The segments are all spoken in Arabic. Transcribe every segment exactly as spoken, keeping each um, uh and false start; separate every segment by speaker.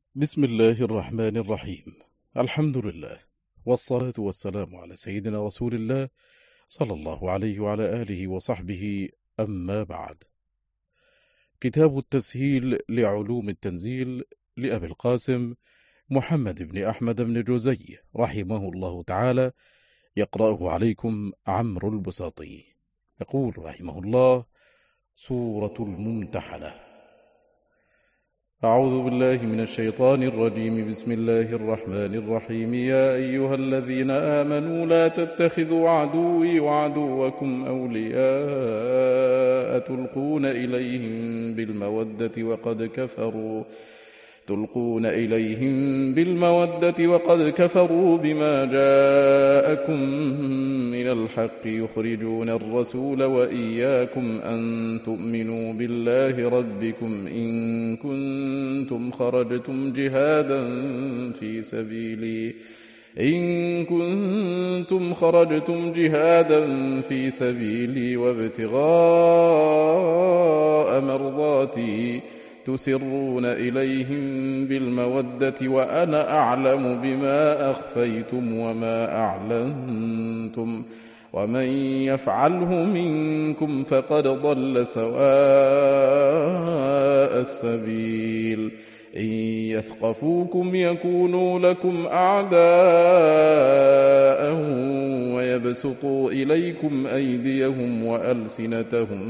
Speaker 1: بسم الله الرحمن الرحيم. الحمد لله، والصلاة والسلام على سيدنا رسول الله صلى الله عليه وعلى آله وصحبه. أما بعد، كتاب التسهيل لعلوم التنزيل لأبي القاسم محمد بن أحمد بن جوزي رحمه الله تعالى، يقرأه عليكم عمرو البساطي. يقول رحمه الله: سورة الممتحنة. أعوذ بالله من الشيطان الرجيم. بسم الله الرحمن الرحيم. يا أيها الذين آمنوا لا تتخذوا عدوي وعدوكم أولياء تلقون إليهم بالمودة وقد كفروا تلقون إليهم بالمودة وقد كفروا بما جاءكم من الحق يخرجون الرسول وإياكم أن تؤمنوا بالله ربكم إن كنتم خرجتم جهادا في سبيلي إن كنتم خرجتم جهادا في سبيلي وابتغاء مرضاتي تسرون إليهم بالمودة وأنا أعلم بما أخفيتم وما أعلنتم ومن يفعله منكم فقد ضل سواء السبيل. إن يثقفوكم يكونوا لكم أعداء ويبسطوا إليكم أيديهم وألسنتهم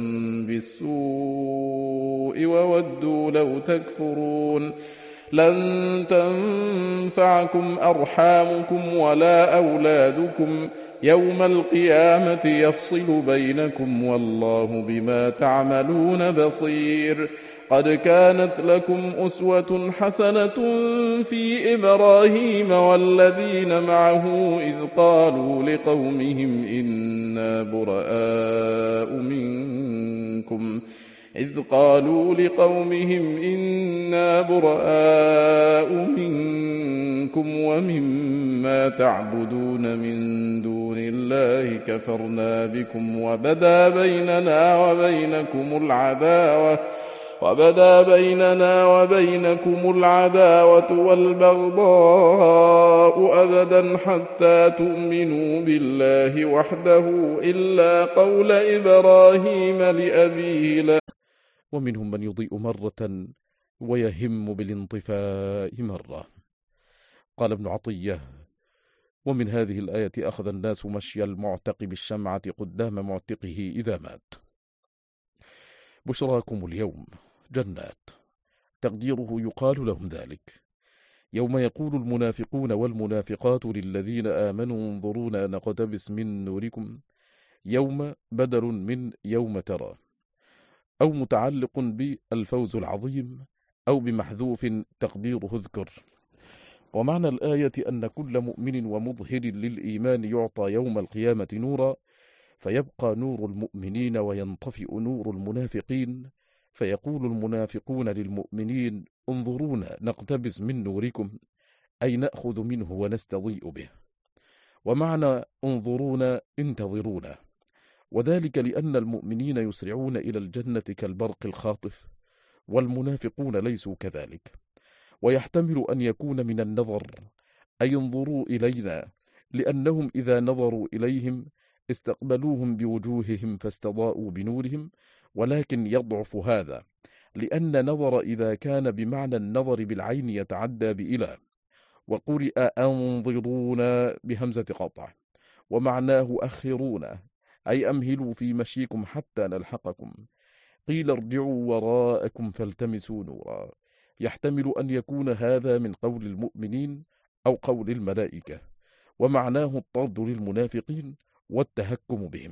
Speaker 1: بالسوء وودوا لو تكفرون. لن تنفعكم أرحامكم ولا أولادكم يوم القيامة يفصل بينكم والله بما تعملون بصير. قد كانت لكم أسوة حسنة في إبراهيم والذين معه إذ قالوا لقومهم إنا براء منكم إذ قالوا لقومهم إنا براء منكم ومما تعبدون من دون الله كفرنا بكم وبدا بيننا وبينكم العداوة وبدا بيننا وبينكم العداوة والبغضاء أبدا حتى تؤمنوا بالله وحده إلا قول إبراهيم لأبيه لا. ومنهم من يضيء مرة ويهم بالانطفاء مرة. قال ابن عطية: ومن هذه الآية أخذ الناس مشي المعتق بالشمعة قدام معتقه إذا مات. بشراكم اليوم جنات، تقديره يقال لهم ذلك يوم يقول المنافقون والمنافقات للذين آمنوا انظرونا نقتبس من نوركم. يوم بدل من يوم ترى، أو متعلق بالفوز العظيم، أو بمحذوف تقديره اذكر. ومعنى الآية أن كل مؤمن ومظهر للإيمان يعطى يوم القيامة نورا، فيبقى نور المؤمنين وينطفئ نور المنافقين، فيقول المنافقون للمؤمنين انظرونا نقتبس من نوركم، أي نأخذ منه ونستضيء به. ومعنى انظرونا انتظرونا، وذلك لأن المؤمنين يسرعون إلى الجنة كالبرق الخاطف، والمنافقون ليسوا كذلك. ويحتمل أن يكون من النظر، أي انظروا إلينا، لأنهم إذا نظروا إليهم استقبلوهم بوجوههم فاستضاءوا بنورهم، ولكن يضعف هذا لأن نظر إذا كان بمعنى النظر بالعين يتعدى بإلى، وقرئ أنظرونا بهمزة قطع، ومعناه أخرونا، أي أمهلوا في مشيكم حتى نلحقكم. قيل ارجعوا وراءكم فالتمسوا نورا، يحتمل أن يكون هذا من قول المؤمنين أو قول الملائكة، ومعناه الطرد للمنافقين والتهكم بهم،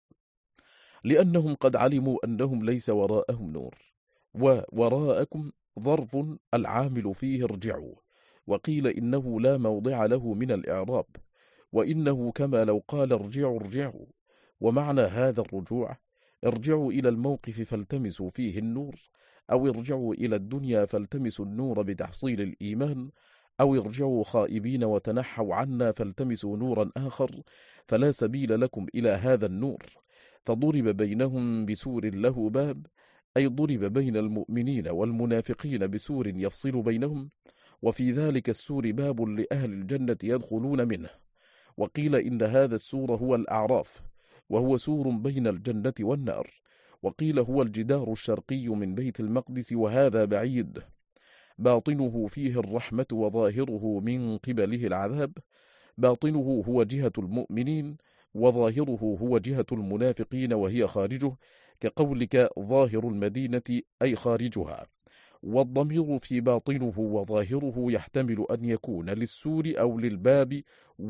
Speaker 1: لأنهم قد علموا أنهم ليس وراءهم نور. ووراءكم ظرف العامل فيه ارجعوا، وقيل إنه لا موضع له من الإعراب، وإنه كما لو قال ارجعوا ارجعوا. ومعنى هذا الرجوع ارجعوا إلى الموقف فالتمسوا فيه النور، أو ارجعوا إلى الدنيا فالتمسوا النور بتحصيل الإيمان، أو ارجعوا خائبين وتنحوا عنا فالتمسوا نورا آخر فلا سبيل لكم إلى هذا النور. فضرب بينهم بسور له باب، أي ضرب بين المؤمنين والمنافقين بسور يفصل بينهم، وفي ذلك السور باب لأهل الجنة يدخلون منه. وقيل إن هذا السور هو الأعراف، وهو سور بين الجنة والنار. وقيل هو الجدار الشرقي من بيت المقدس، وهذا بعيد. باطنه فيه الرحمة وظاهره من قبله العذاب. باطنه هو جهة المؤمنين، وظاهره هو جهة المنافقين وهي خارجه، كقولك ظاهر المدينة أي خارجها. والضمير في باطنه وظاهره يحتمل أن يكون للسور أو للباب،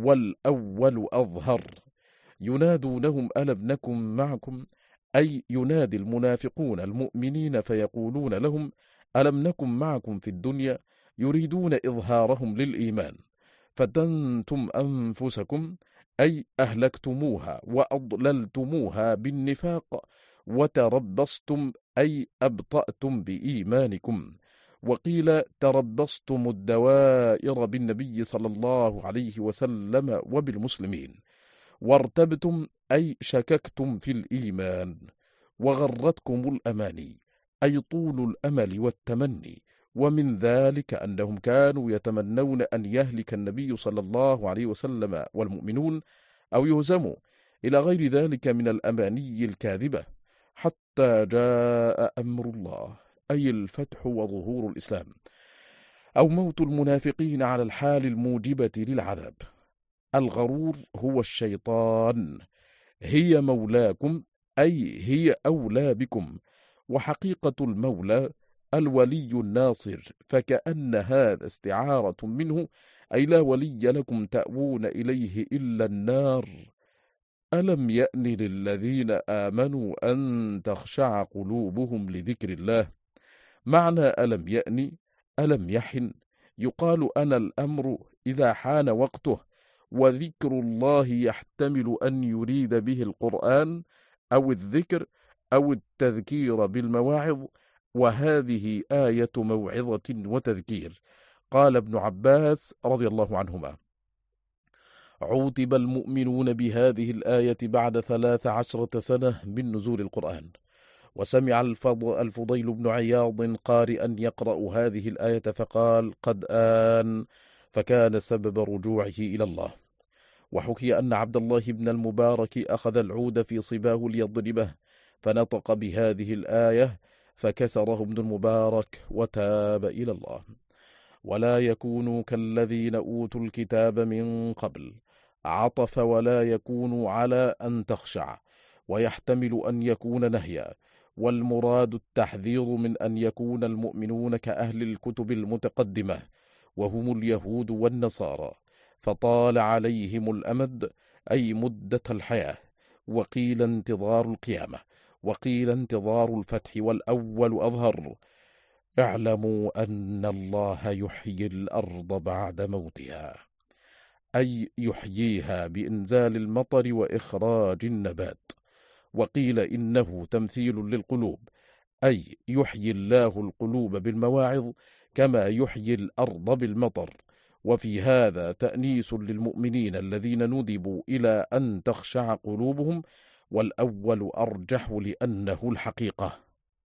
Speaker 1: والأول أظهر. ينادونهم ألم نكن معكم، أي ينادي المنافقون المؤمنين فيقولون لهم ألم نكن معكم في الدنيا، يريدون إظهارهم للإيمان. فتنتم أنفسكم، أي أهلكتموها وأضللتموها بالنفاق، وتربصتم أي أبطأتم بإيمانكم. وقيل تربصتم الدوائر بالنبي صلى الله عليه وسلم وبالمسلمين. وارتبتم أي شككتم في الإيمان. وغرتكم الأماني، أي طول الأمل والتمني. ومن ذلك أنهم كانوا يتمنون أن يهلك النبي صلى الله عليه وسلم والمؤمنون، أو يهزموا، إلى غير ذلك من الأماني الكاذبة، حتى جاء أمر الله، أي الفتح وظهور الإسلام، أو موت المنافقين على الحال الموجبة للعذاب. الغرور هو الشيطان، هي مولاكم، أي هي أولى بكم. وحقيقة المولى الولي الناصر، فكأن هذا استعارة منه، أي لا ولي لكم تأوون إليه إلا النار. ألم يأن للذين آمنوا أن تخشع قلوبهم لذكر الله. معنى ألم يأن ألم يحن، يقال أنا الأمر إذا حان وقته. وذكر الله يحتمل أن يريد به القرآن أو الذكر أو التذكير بالمواعظ، وهذه آية موعظة وتذكير. قال ابن عباس رضي الله عنهما: عوتب المؤمنون بهذه الآية بعد ثلاث عشرة سنة من نزول القرآن. وسمع الفضيل بن عياض قارئا يقرأ هذه الآية فقال: قد آن، فكان سبب رجوعه إلى الله. وحكي أن عبد الله بن المبارك أخذ العود في صباه ليضربه، فنطق بهذه الآية فكسره ابن المبارك وتاب إلى الله. ولا يكونوا كالذين أوتوا الكتاب من قبل، عطف ولا يكونوا على أن تخشع، ويحتمل أن يكون نهيا، والمراد التحذير من أن يكون المؤمنون كأهل الكتب المتقدمة، وهم اليهود والنصارى، فطال عليهم الأمد، أي مدة الحياة. وقيل انتظار القيامة، وقيل انتظار الفتح، والأول أظهر. اعلموا أن الله يحيي الأرض بعد موتها، أي يحييها بإنزال المطر وإخراج النبات. وقيل إنه تمثيل للقلوب، أي يحيي الله القلوب بالمواعظ كما يحيي الأرض بالمطر. وفي هذا تأنيس للمؤمنين الذين ندبوا إلى أن تخشع قلوبهم، والأول أرجح لأنه الحقيقة.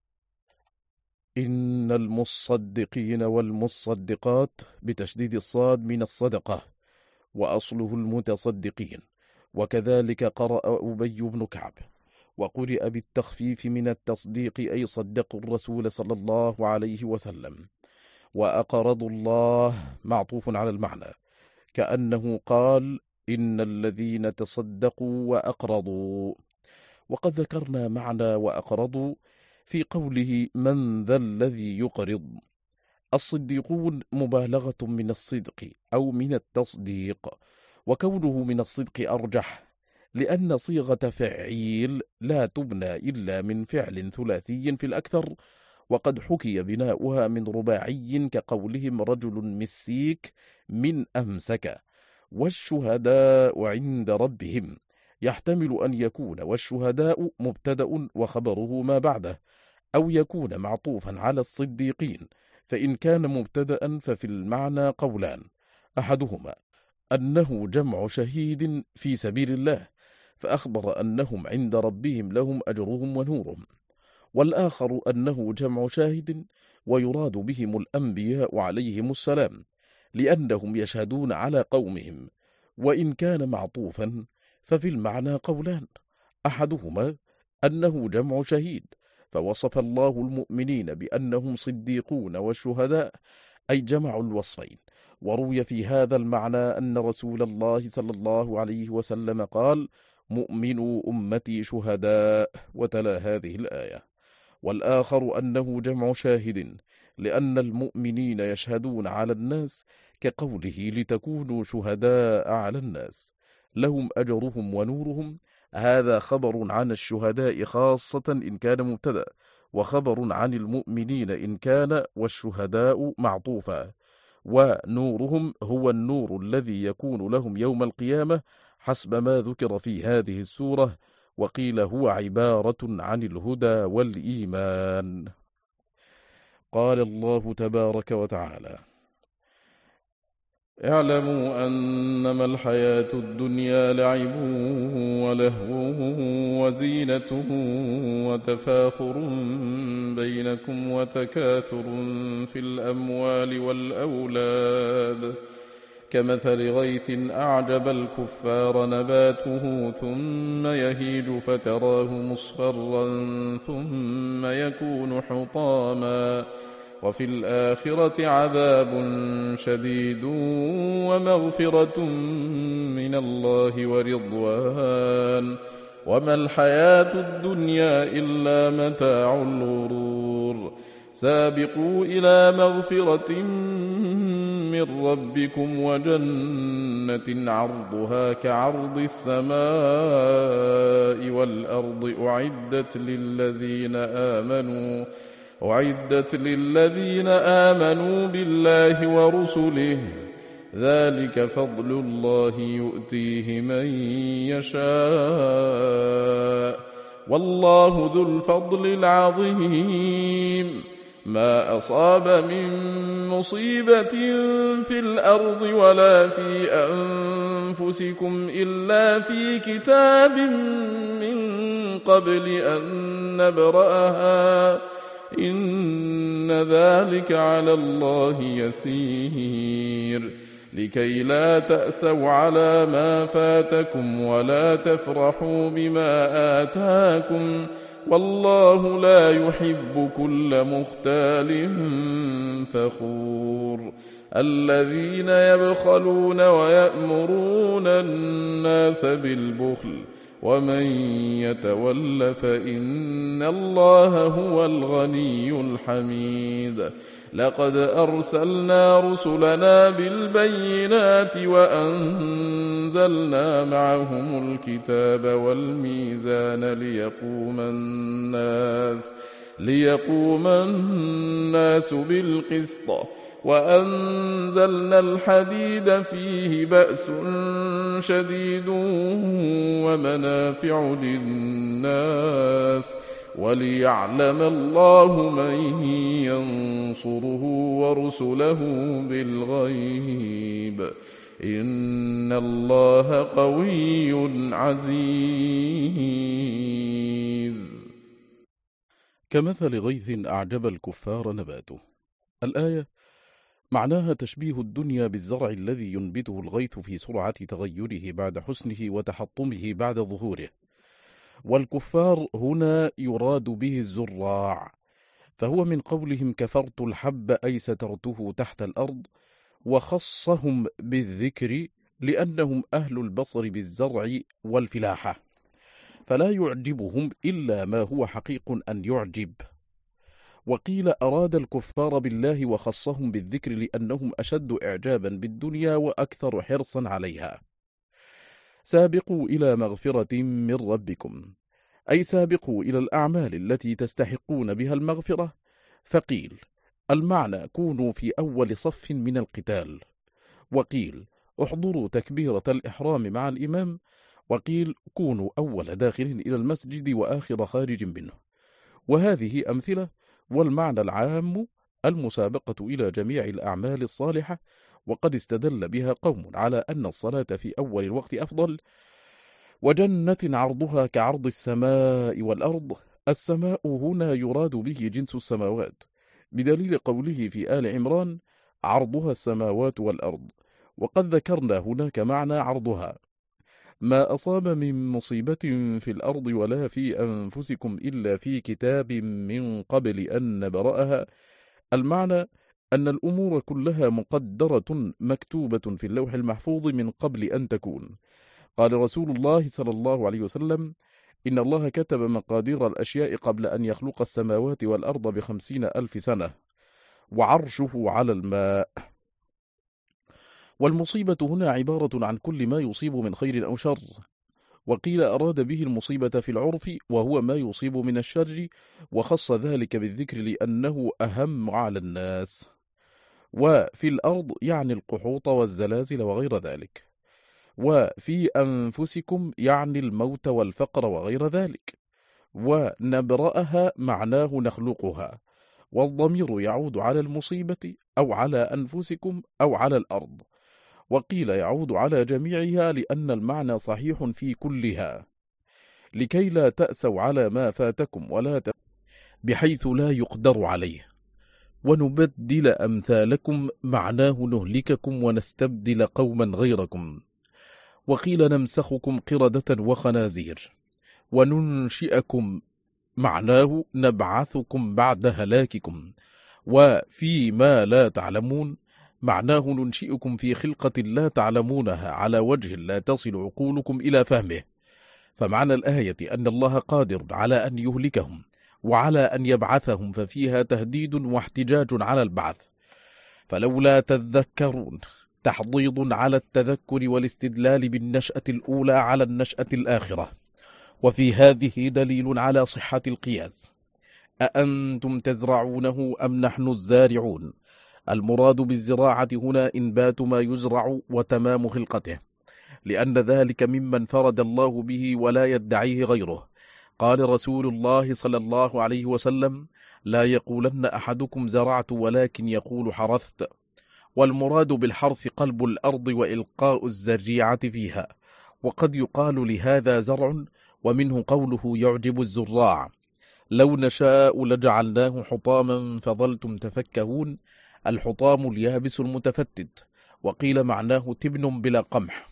Speaker 1: إن المصدقين والمصدقات بتشديد الصاد من الصدقة، وأصله المتصدقين، وكذلك قرأ أبي بن كعب. وقرئ بالتخفيف من التصديق، أي صدقوا الرسول صلى الله عليه وسلم. وأقرضوا الله معطوف على المعنى، كأنه قال إن الذين تصدقوا وأقرضوا. وقد ذكرنا معنى وأقرضوا في قوله من ذا الذي يقرض. الصديقون مبالغة من الصدق أو من التصديق، وكونه من الصدق أرجح، لأن صيغة فعيل لا تبنى إلا من فعل ثلاثي في الأكثر، وقد حكي بناؤها من رباعي كقولهم رجل مسيك من أمسك. والشهداء عند ربهم، يحتمل أن يكون والشهداء مبتدأ وخبره ما بعده، أو يكون معطوفا على الصديقين. فإن كان مبتدأ ففي المعنى قولان: أحدهما أنه جمع شهيد في سبيل الله، فأخبر أنهم عند ربهم لهم أجرهم ونورهم. والآخر أنه جمع شاهد ويراد بهم الأنبياء عليهم السلام، لأنهم يشهدون على قومهم. وإن كان معطوفا ففي المعنى قولان، أحدهما أنه جمع شهيد، فوصف الله المؤمنين بأنهم صديقون والشهداء، أي جمعوا الوصفين. وروي في هذا المعنى أن رسول الله صلى الله عليه وسلم قال: مؤمنو أمتي شهداء، وتلا هذه الآية. والآخر أنه جمع شاهد، لأن المؤمنين يشهدون على الناس، كقوله: لتكونوا شهداء على الناس، لهم أجرهم ونورهم. هذا خبر عن الشهداء خاصة إن كان مبتدأ، وخبر عن المؤمنين إن كان والشهداء معطوفا. ونورهم هو النور الذي يكون لهم يوم القيامة حسب ما ذكر في هذه السورة، وقيل هو عبارة عن الهدى والإيمان. قال الله تبارك وتعالى: اعلموا أنما الحياة الدنيا لعب ولهو وزينة وتفاخر بينكم وتكاثر في الأموال والأولاد، كمثل غيث أعجب الكفار نباته ثم يهيج فتراه مصفرا ثم يكون حطاما، وفي الآخرة عذاب شديد ومغفرة من الله ورضوان، وما الحياة الدنيا إلا متاع الغرور. سابقوا إلى مغفرة من ربكم وجنة عرضها كعرض السماء والأرض أعدت للذين آمنوا أعدت للذين آمنوا بالله ورسله، ذلك فضل الله يؤتيه من يشاء، والله ذو الفضل العظيم. ما أصاب من مصيبة في الأرض ولا في أنفسكم إلا في كتاب من قبل أن نبرأها، إن ذلك على الله يسير، لكي لا تأسوا على ما فاتكم ولا تفرحوا بما آتاكم، والله لا يحب كل مختال فخور. الذين يبخلون ويأمرون الناس بالبخل، ومن يتول فإن الله هو الغني الحميد. لقد أرسلنا رسلنا بالبينات وأنزلنا معهم الكتاب والميزان ليقوم الناس ليقوم الناس بالقسط، وأنزلنا الحديد فيه بأس شديد ومنافع للناس، وليعلم الله من ينصره ورسله بالغيب، إن الله قوي عزيز.
Speaker 2: كمثل غيث أعجب الكفار نباته. الآية معناها تشبيه الدنيا بالزرع الذي ينبته الغيث في سرعة تغيره بعد حسنه وتحطمه بعد ظهوره، والكفار هنا يراد به الزراع، فهو من قولهم كفرت الحب أي سترته تحت الأرض، وخصهم بالذكر لأنهم أهل البصر بالزرع والفلاحة، فلا يعجبهم إلا ما هو حقيق أن يعجب. وقيل أراد الكفار بالله وخصهم بالذكر لأنهم أشد إعجابا بالدنيا وأكثر حرصا عليها. سابقوا إلى مغفرة من ربكم، أي سابقوا إلى الأعمال التي تستحقون بها المغفرة. فقيل المعنى كونوا في أول صف من القتال، وقيل احضروا تكبيرة الإحرام مع الإمام، وقيل كونوا أول داخل إلى المسجد وآخر خارج منه. وهذه أمثلة، والمعنى العام المسابقة إلى جميع الأعمال الصالحة، وقد استدل بها قوم على أن الصلاة في أول الوقت أفضل. وجنة عرضها كعرض السماء والأرض،
Speaker 1: السماء هنا يراد به جنس السماوات، بدليل قوله في آل عمران: عرضها السماوات والأرض. وقد ذكرنا هناك معنى عرضها: ما أصاب من مصيبة في الأرض ولا في أنفسكم إلا في كتاب من قبل أن نبرأها. المعنى أن الأمور كلها مقدرة مكتوبة في اللوح المحفوظ من قبل أن تكون. قال رسول الله صلى الله عليه وسلم: إن الله كتب مقادير الأشياء قبل أن يخلق السماوات والأرض بخمسين ألف سنة، وعرشه على الماء. والمصيبة هنا عبارة عن كل ما يصيب من خير أو شر، وقيل أراد به المصيبة في العرف وهو ما يصيب من الشر، وخص ذلك بالذكر لأنه أهم على الناس. وفي الأرض يعني القحوط والزلازل وغير ذلك، وفي أنفسكم يعني الموت والفقر وغير ذلك. ونبرأها معناه نخلقها، والضمير يعود على المصيبة أو على أنفسكم أو على الأرض، وقيل يعود على جميعها لأن المعنى صحيح في كلها، لكي لا تأسوا على ما فاتكم ولا ت... بحيث لا يقدر عليه. ونبدل أمثالكم معناه نهلككم ونستبدل قوما غيركم. وقيل نمسخكم قردة وخنازير. وننشئكم معناه نبعثكم بعد هلاككم. وفيما لا تعلمون معناه ننشئكم في خلقة لا تعلمونها على وجه لا تصل عقولكم إلى فهمه. فمعنى الآية أن الله قادر على أن يهلكهم وعلى أن يبعثهم، ففيها تهديد واحتجاج على البعث. فلولا تذكرون تحضيض على التذكر والاستدلال بالنشأة الأولى على النشأة الآخرة. وفي هذه دليل على صحة القياس. أأنتم تزرعونه أم نحن الزارعون؟ المراد بالزراعة هنا إنبات ما يزرع وتمام خلقته، لأن ذلك ممن فرد الله به ولا يدعيه غيره. قال رسول الله صلى الله عليه وسلم: لا يقولن أحدكم زرعت ولكن يقول حرثت. والمراد بالحرث قلب الأرض وإلقاء الزريعة فيها، وقد يقال لهذا زرع، ومنه قوله يعجب الزراع: لو نشاء لجعلناه حطاما فظلتم تفكهون. الحطام اليابس المتفتت، وقيل معناه تبن بلا قمح.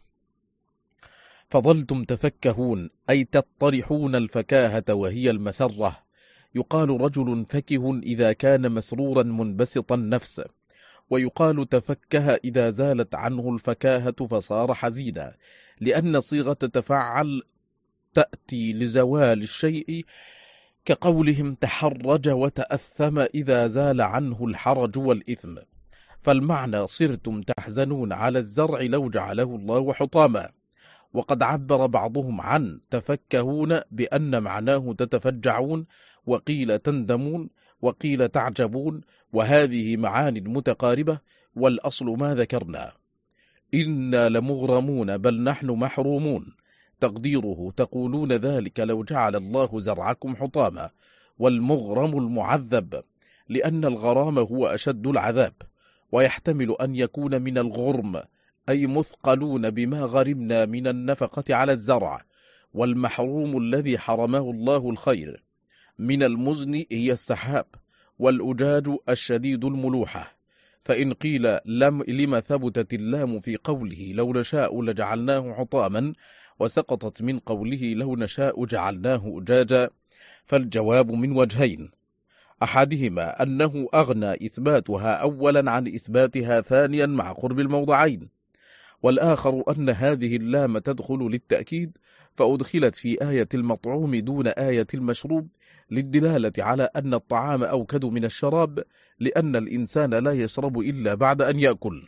Speaker 1: فظلتم تفكهون أي تطرحون الفكاهة وهي المسرة. يقال رجل فكه إذا كان مسرورا منبسط النفس، ويقال تفكه إذا زالت عنه الفكاهة فصار حزينا، لأن صيغة تفعل تأتي لزوال الشيء، كقولهم تحرج وتأثم إذا زال عنه الحرج والإثم. فالمعنى صرتم تحزنون على الزرع لو جعله الله حطاما. وقد عبر بعضهم عن تفكهون بأن معناه تتفجعون، وقيل تندمون، وقيل تعجبون، وهذه معاني متقاربة، والأصل ما ذكرنا: إنا لمغرمون بل نحن محرومون. تقديره تقولون ذلك لو جعل الله زرعكم حطاما. والمغرم المعذب، لأن الغرام هو أشد العذاب، ويحتمل أن يكون من الغرم أي مثقلون بما غرمنا من النفقة على الزرع. والمحروم الذي حرمه الله الخير. من المزن هي السحاب، والأجاج الشديد الملوحة. فإن قيل لم لما ثبتت اللام في قوله لو نشاء لجعلناه حطاما، وسقطت من قوله لو نشاء جعلناه أجاجا، فالجواب من وجهين: أحدهما أنه أغنى إثباتها أولا عن إثباتها ثانيا مع قرب الموضعين، والآخر أن هذه اللام تدخل للتأكيد، فأدخلت في آية المطعوم دون آية المشروب، للدلالة على أن الطعام أوكد من الشراب، لأن الإنسان لا يشرب إلا بعد أن يأكل.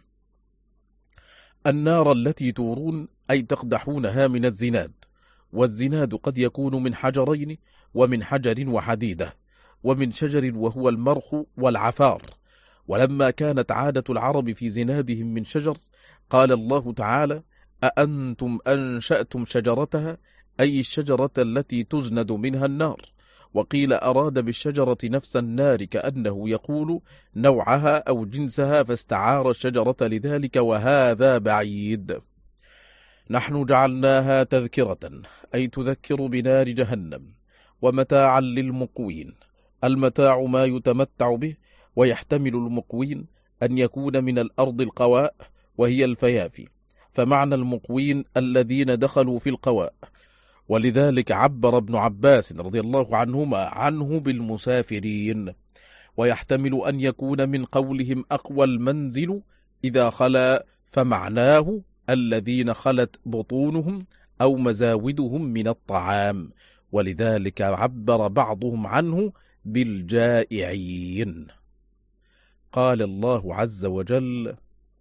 Speaker 1: النار التي تورون أي تقدحونها من الزناد، والزناد قد يكون من حجرين، ومن حجر وحديدة، ومن شجر وهو المرخ والعفار. ولما كانت عادة العرب في زنادهم من شجر، قال الله تعالى: أأنتم أنشأتم شجرتها، أي الشجرة التي تزند منها النار. وقيل أراد بالشجرة نفس النار، كأنه يقول نوعها أو جنسها، فاستعار الشجرة لذلك، وهذا بعيد. نحن جعلناها تذكرة أي تذكر بنار جهنم،
Speaker 2: ومتاعا للمقوين. المتاع ما يتمتع به، ويحتمل المقوين أن يكون من الأرض القواء وهي الفيافي، فمعنى المقوين الذين دخلوا في القواء، ولذلك عبر ابن عباس رضي الله عنهما عنه بالمسافرين. ويحتمل أن يكون من قولهم أقوى المنزل إذا خلا، فمعناه الذين خلت بطونهم أو مزاودهم من الطعام، ولذلك عبر بعضهم عنه بالجائعين. قال الله عز وجل: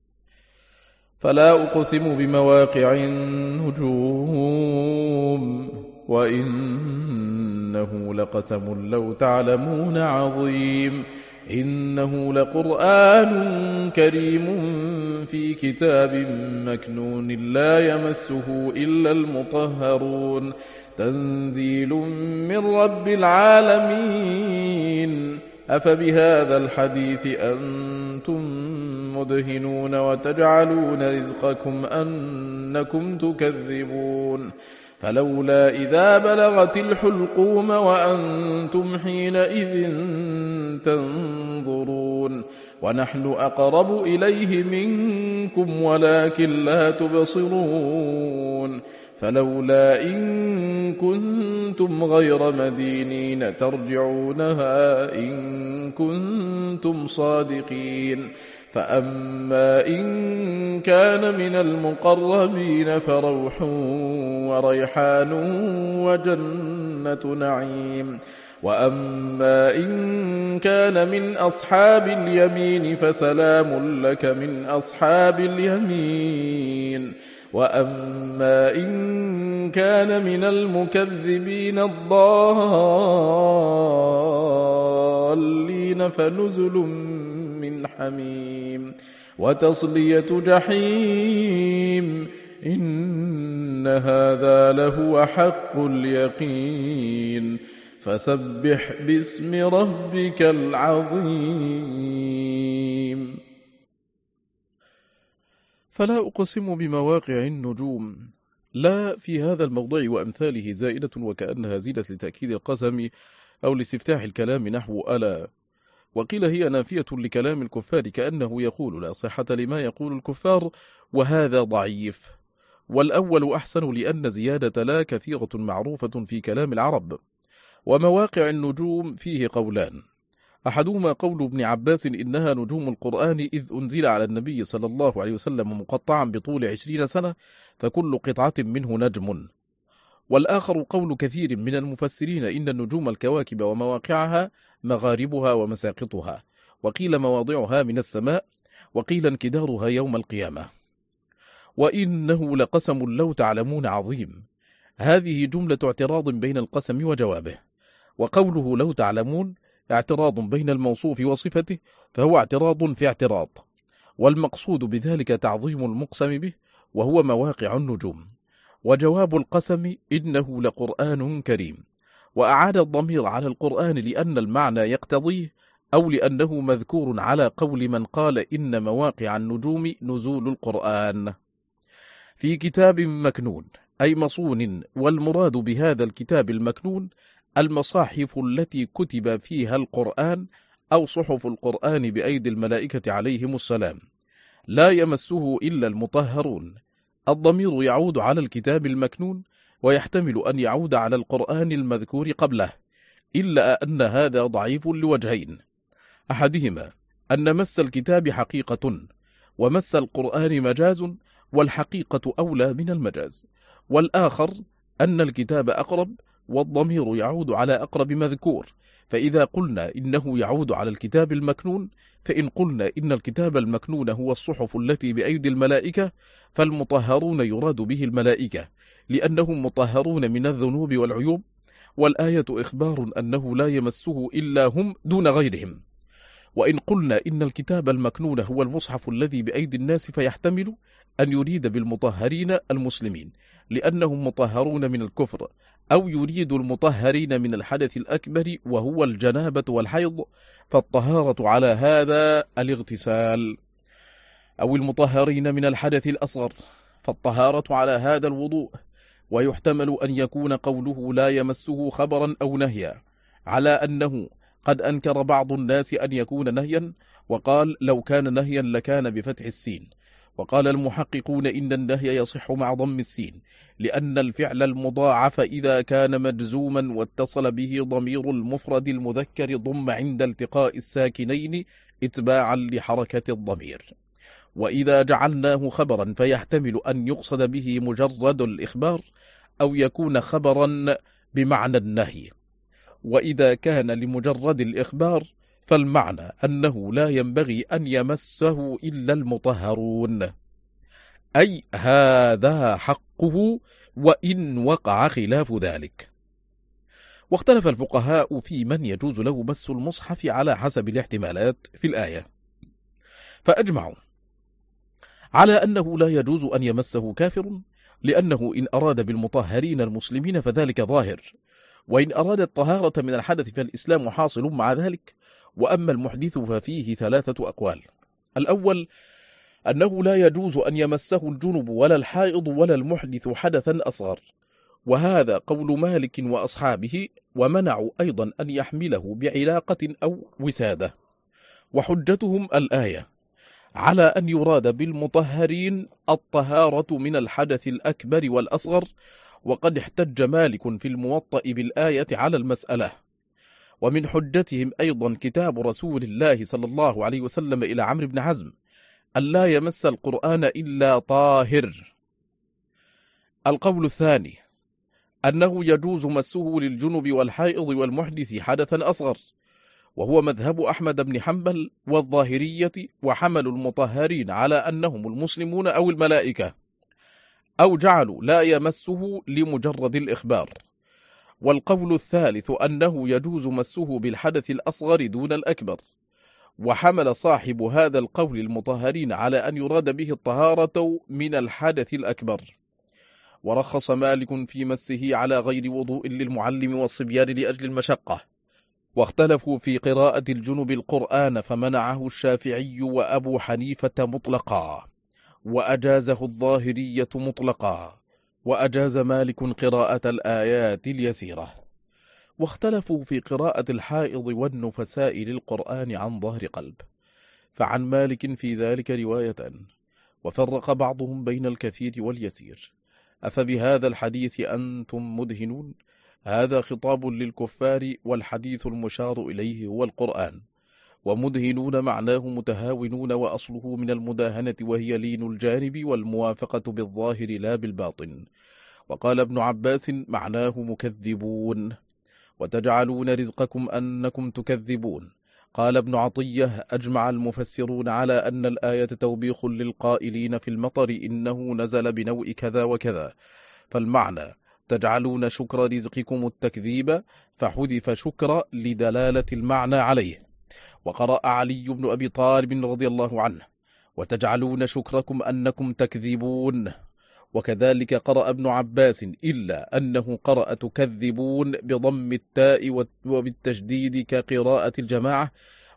Speaker 2: فلا أقسم بمواقع النجوم وإنه لقسم لو تعلمون عظيم إنه لقرآن كريم في كتاب مكنون لا يمسه إلا المطهرون تنزيل من رب العالمين أفبهذا الحديث أنتم مدهنون وتجعلون رزقكم أنكم تكذبون فلولا إذا بلغت الحلقوم وأنتم حينئذ تنظرون ونحن أقرب إليه منكم ولكن لا تبصرون فلولا إن كنتم غير مدينين ترجعونها إن كنتم صادقين فأما إن كان من المقربين فروح وريحان وجنة نعيم وأما إن كان من أصحاب اليمين فسلام لك من أصحاب اليمين وأما إن كان من المكذبين الضالين فنزل من حميم وتصلية جحيم إن هذا لهو حق اليقين فسبح باسم ربك العظيم.
Speaker 1: فلا أقسم بمواقع النجوم، لا في هذا الموضع وأمثاله زائدة وكأنها زيدت لتأكيد القسم أو لاستفتاح الكلام نحو ألا، وقيل هي نافية لكلام الكفار كأنه يقول لا صحة لما يقول الكفار وهذا ضعيف، والأول أحسن لأن زيادة لا كثيرة معروفة في كلام العرب. ومواقع النجوم فيه قولان، أحدهما قول ابن عباس إنها نجوم القرآن إذ أنزل على النبي صلى الله عليه وسلم مقطعا بطول عشرين سنة فكل قطعة منه نجم، والآخر قول كثير من المفسرين إن النجوم الكواكب ومواقعها مغاربها ومساقطها، وقيل مواضعها من السماء، وقيل انكدارها يوم القيامة. وإنه لقسم لو تعلمون عظيم، هذه جملة اعتراض بين القسم وجوابه، وقوله لو تعلمون اعتراض بين الموصوف وصفته فهو اعتراض في اعتراض، والمقصود بذلك تعظيم المقسم به وهو مواقع النجوم. وجواب القسم إنه لقرآن كريم، وأعاد الضمير على القرآن لأن المعنى يقتضيه أو لأنه مذكور على قول من قال إن مواقع النجوم نزول القرآن. في كتاب مكنون أي مصون، والمراد بهذا الكتاب المكنون المصاحف التي كتب فيها القرآن أو صحف القرآن بأيدي الملائكة عليهم السلام، لا يمسه إلا المطهرون. الضمير يعود على الكتاب المكنون، ويحتمل أن يعود على القرآن المذكور قبله، إلا أن هذا ضعيف لوجهين، أحدهما أن مس الكتاب حقيقة ومس القرآن مجاز، والحقيقة أولى من المجاز، والآخر أن الكتاب أقرب والضمير يعود على أقرب مذكور، فإذا قلنا إنه يعود على الكتاب المكنون فإن قلنا إن الكتاب المكنون هو الصحف التي بأيدي الملائكة فالمطهرون يراد به الملائكة لأنهم مطهرون من الذنوب والعيوب، والآية إخبار أنه لا يمسه إلا هم دون غيرهم. وإن قلنا إن الكتاب المكنون هو المصحف الذي بأيدي الناس فيحتمل أن يريد بالمطهرين المسلمين لأنهم مطهرون من الكفر، أو يريد المطهرين من الحدث الأكبر وهو الجنابة والحيض، فالطهارة على هذا الاغتسال، أو المطهرين من الحدث الأصغر فالطهارة على هذا الوضوء، ويحتمل أن يكون قوله لا يمسه خبرا أو نهيا، على أنه قد أنكر بعض الناس أن يكون نهيا، وقال لو كان نهيا لكان بفتح السين. وقال المحققون إن النهي يصح مع ضم السين، لأن الفعل المضاعف إذا كان مجزوما واتصل به ضمير المفرد المذكر ضم عند التقاء الساكنين اتباعا لحركة الضمير. وإذا جعلناه خبرا فيحتمل أن يقصد به مجرد الإخبار، أو يكون خبرا بمعنى النهي. وإذا كان لمجرد الإخبار فالمعنى أنه لا ينبغي أن يمسه إلا المطهرون، أي هذا حقه وإن وقع خلاف ذلك. واختلف الفقهاء في من يجوز له مس المصحف على حسب الاحتمالات في الآية، فأجمعوا على أنه لا يجوز أن يمسه كافر، لأنه إن أراد بالمطهرين المسلمين فذلك ظاهر، وإن أراد الطهارة من الحدث فالإسلام حاصل مع ذلك. وأما المحدث ففيه ثلاثة أقوال. الأول أنه لا يجوز أن يمسه الجنب ولا الحائض ولا المحدث حدثا أصغر، وهذا قول مالك وأصحابه، ومنعوا أيضا أن يحمله بعلاقة أو وسادة. وحجتهم الآية على أن يراد بالمطهرين الطهارة من الحدث الأكبر والأصغر، وقد احتج مالك في الموطأ بالآية على المسألة. ومن حجتهم أيضا كتاب رسول الله صلى الله عليه وسلم إلى عمرو بن حزم ألا يمس القرآن إلا طاهر. القول الثاني أنه يجوز مسه للجنب والحائض والمحدث حدثا أصغر، وهو مذهب أحمد بن حنبل والظاهرية، وحمل المطهرين على أنهم المسلمون أو الملائكة، أو جعلوا لا يمسه لمجرد الإخبار. والقول الثالث أنه يجوز مسه بالحدث الأصغر دون الأكبر، وحمل صاحب هذا القول المطهرين على أن يراد به الطهارة من الحدث الأكبر. ورخص مالك في مسه على غير وضوء للمعلم والصبيان لأجل المشقة. واختلفوا في قراءة الجنب القرآن، فمنعه الشافعي وأبو حنيفة مطلقا، وأجازه الظاهرية مطلقا، وأجاز مالك قراءة الآيات اليسيرة. واختلفوا في قراءة الحائض والنفساء للقرآن عن ظهر قلب، فعن مالك في ذلك روايتان، وفرق بعضهم بين الكثير واليسير. أفبهذا الحديث أنتم مدهنون؟ هذا خطاب للكفار، والحديث المشار إليه هو القرآن. ومدهنون معناه متهاونون، وأصله من المداهنة، وهي لين الجانب والموافقة بالظاهر لا بالباطن. وقال ابن عباس معناه مكذبون، وتجعلون رزقكم أنكم تكذبون. قال ابن عطية أجمع المفسرون على أن الآية توبيخ للقائلين في المطر إنه نزل بنوء كذا وكذا، فالمعنى تجعلون شكر رزقكم التكذيب، فحذف شكر لدلالة المعنى عليه. وقرأ علي بن أبي طالب رضي الله عنه وتجعلون شكركم أنكم تكذبون، وكذلك قرأ ابن عباس، إلا أنه قرأ تكذبون بضم التاء وبالتشديد كقراءة الجماعة،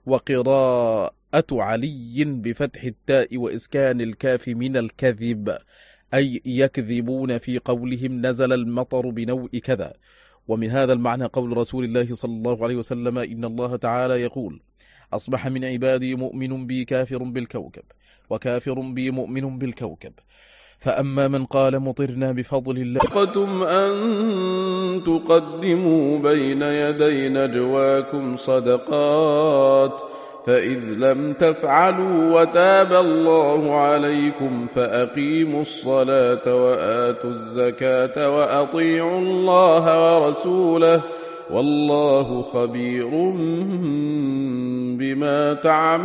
Speaker 1: وقراءة علي بفتح التاء وإسكان الكاف من الكذب، أي يكذبون في قولهم نزل المطر بنوء كذا. ومن هذا المعنى قول رسول الله صلى الله عليه وسلم إن الله تعالى يقول أصبح من عبادي مؤمن بي كافر بالكوكب، وكافر بي مؤمن بالكوكب. فأما من قال مطرنا بفضل الله
Speaker 2: أَشْفَقْتُمْ أَن تُقَدِّمُوا بَيْنَ يَدَيْ نَجْوَاكُمْ صَدَقَاتٍ فَإِذْ لَمْ تَفْعَلُوا وَتَابَ اللَّهُ عَلَيْكُمْ فَأَقِيمُوا الصَّلَاةَ وَآتُوا الزَّكَاةَ وَأَطِيعُوا اللَّهَ وَرَسُولَهُ وَاللَّهُ خَبِيرٌ بِمَا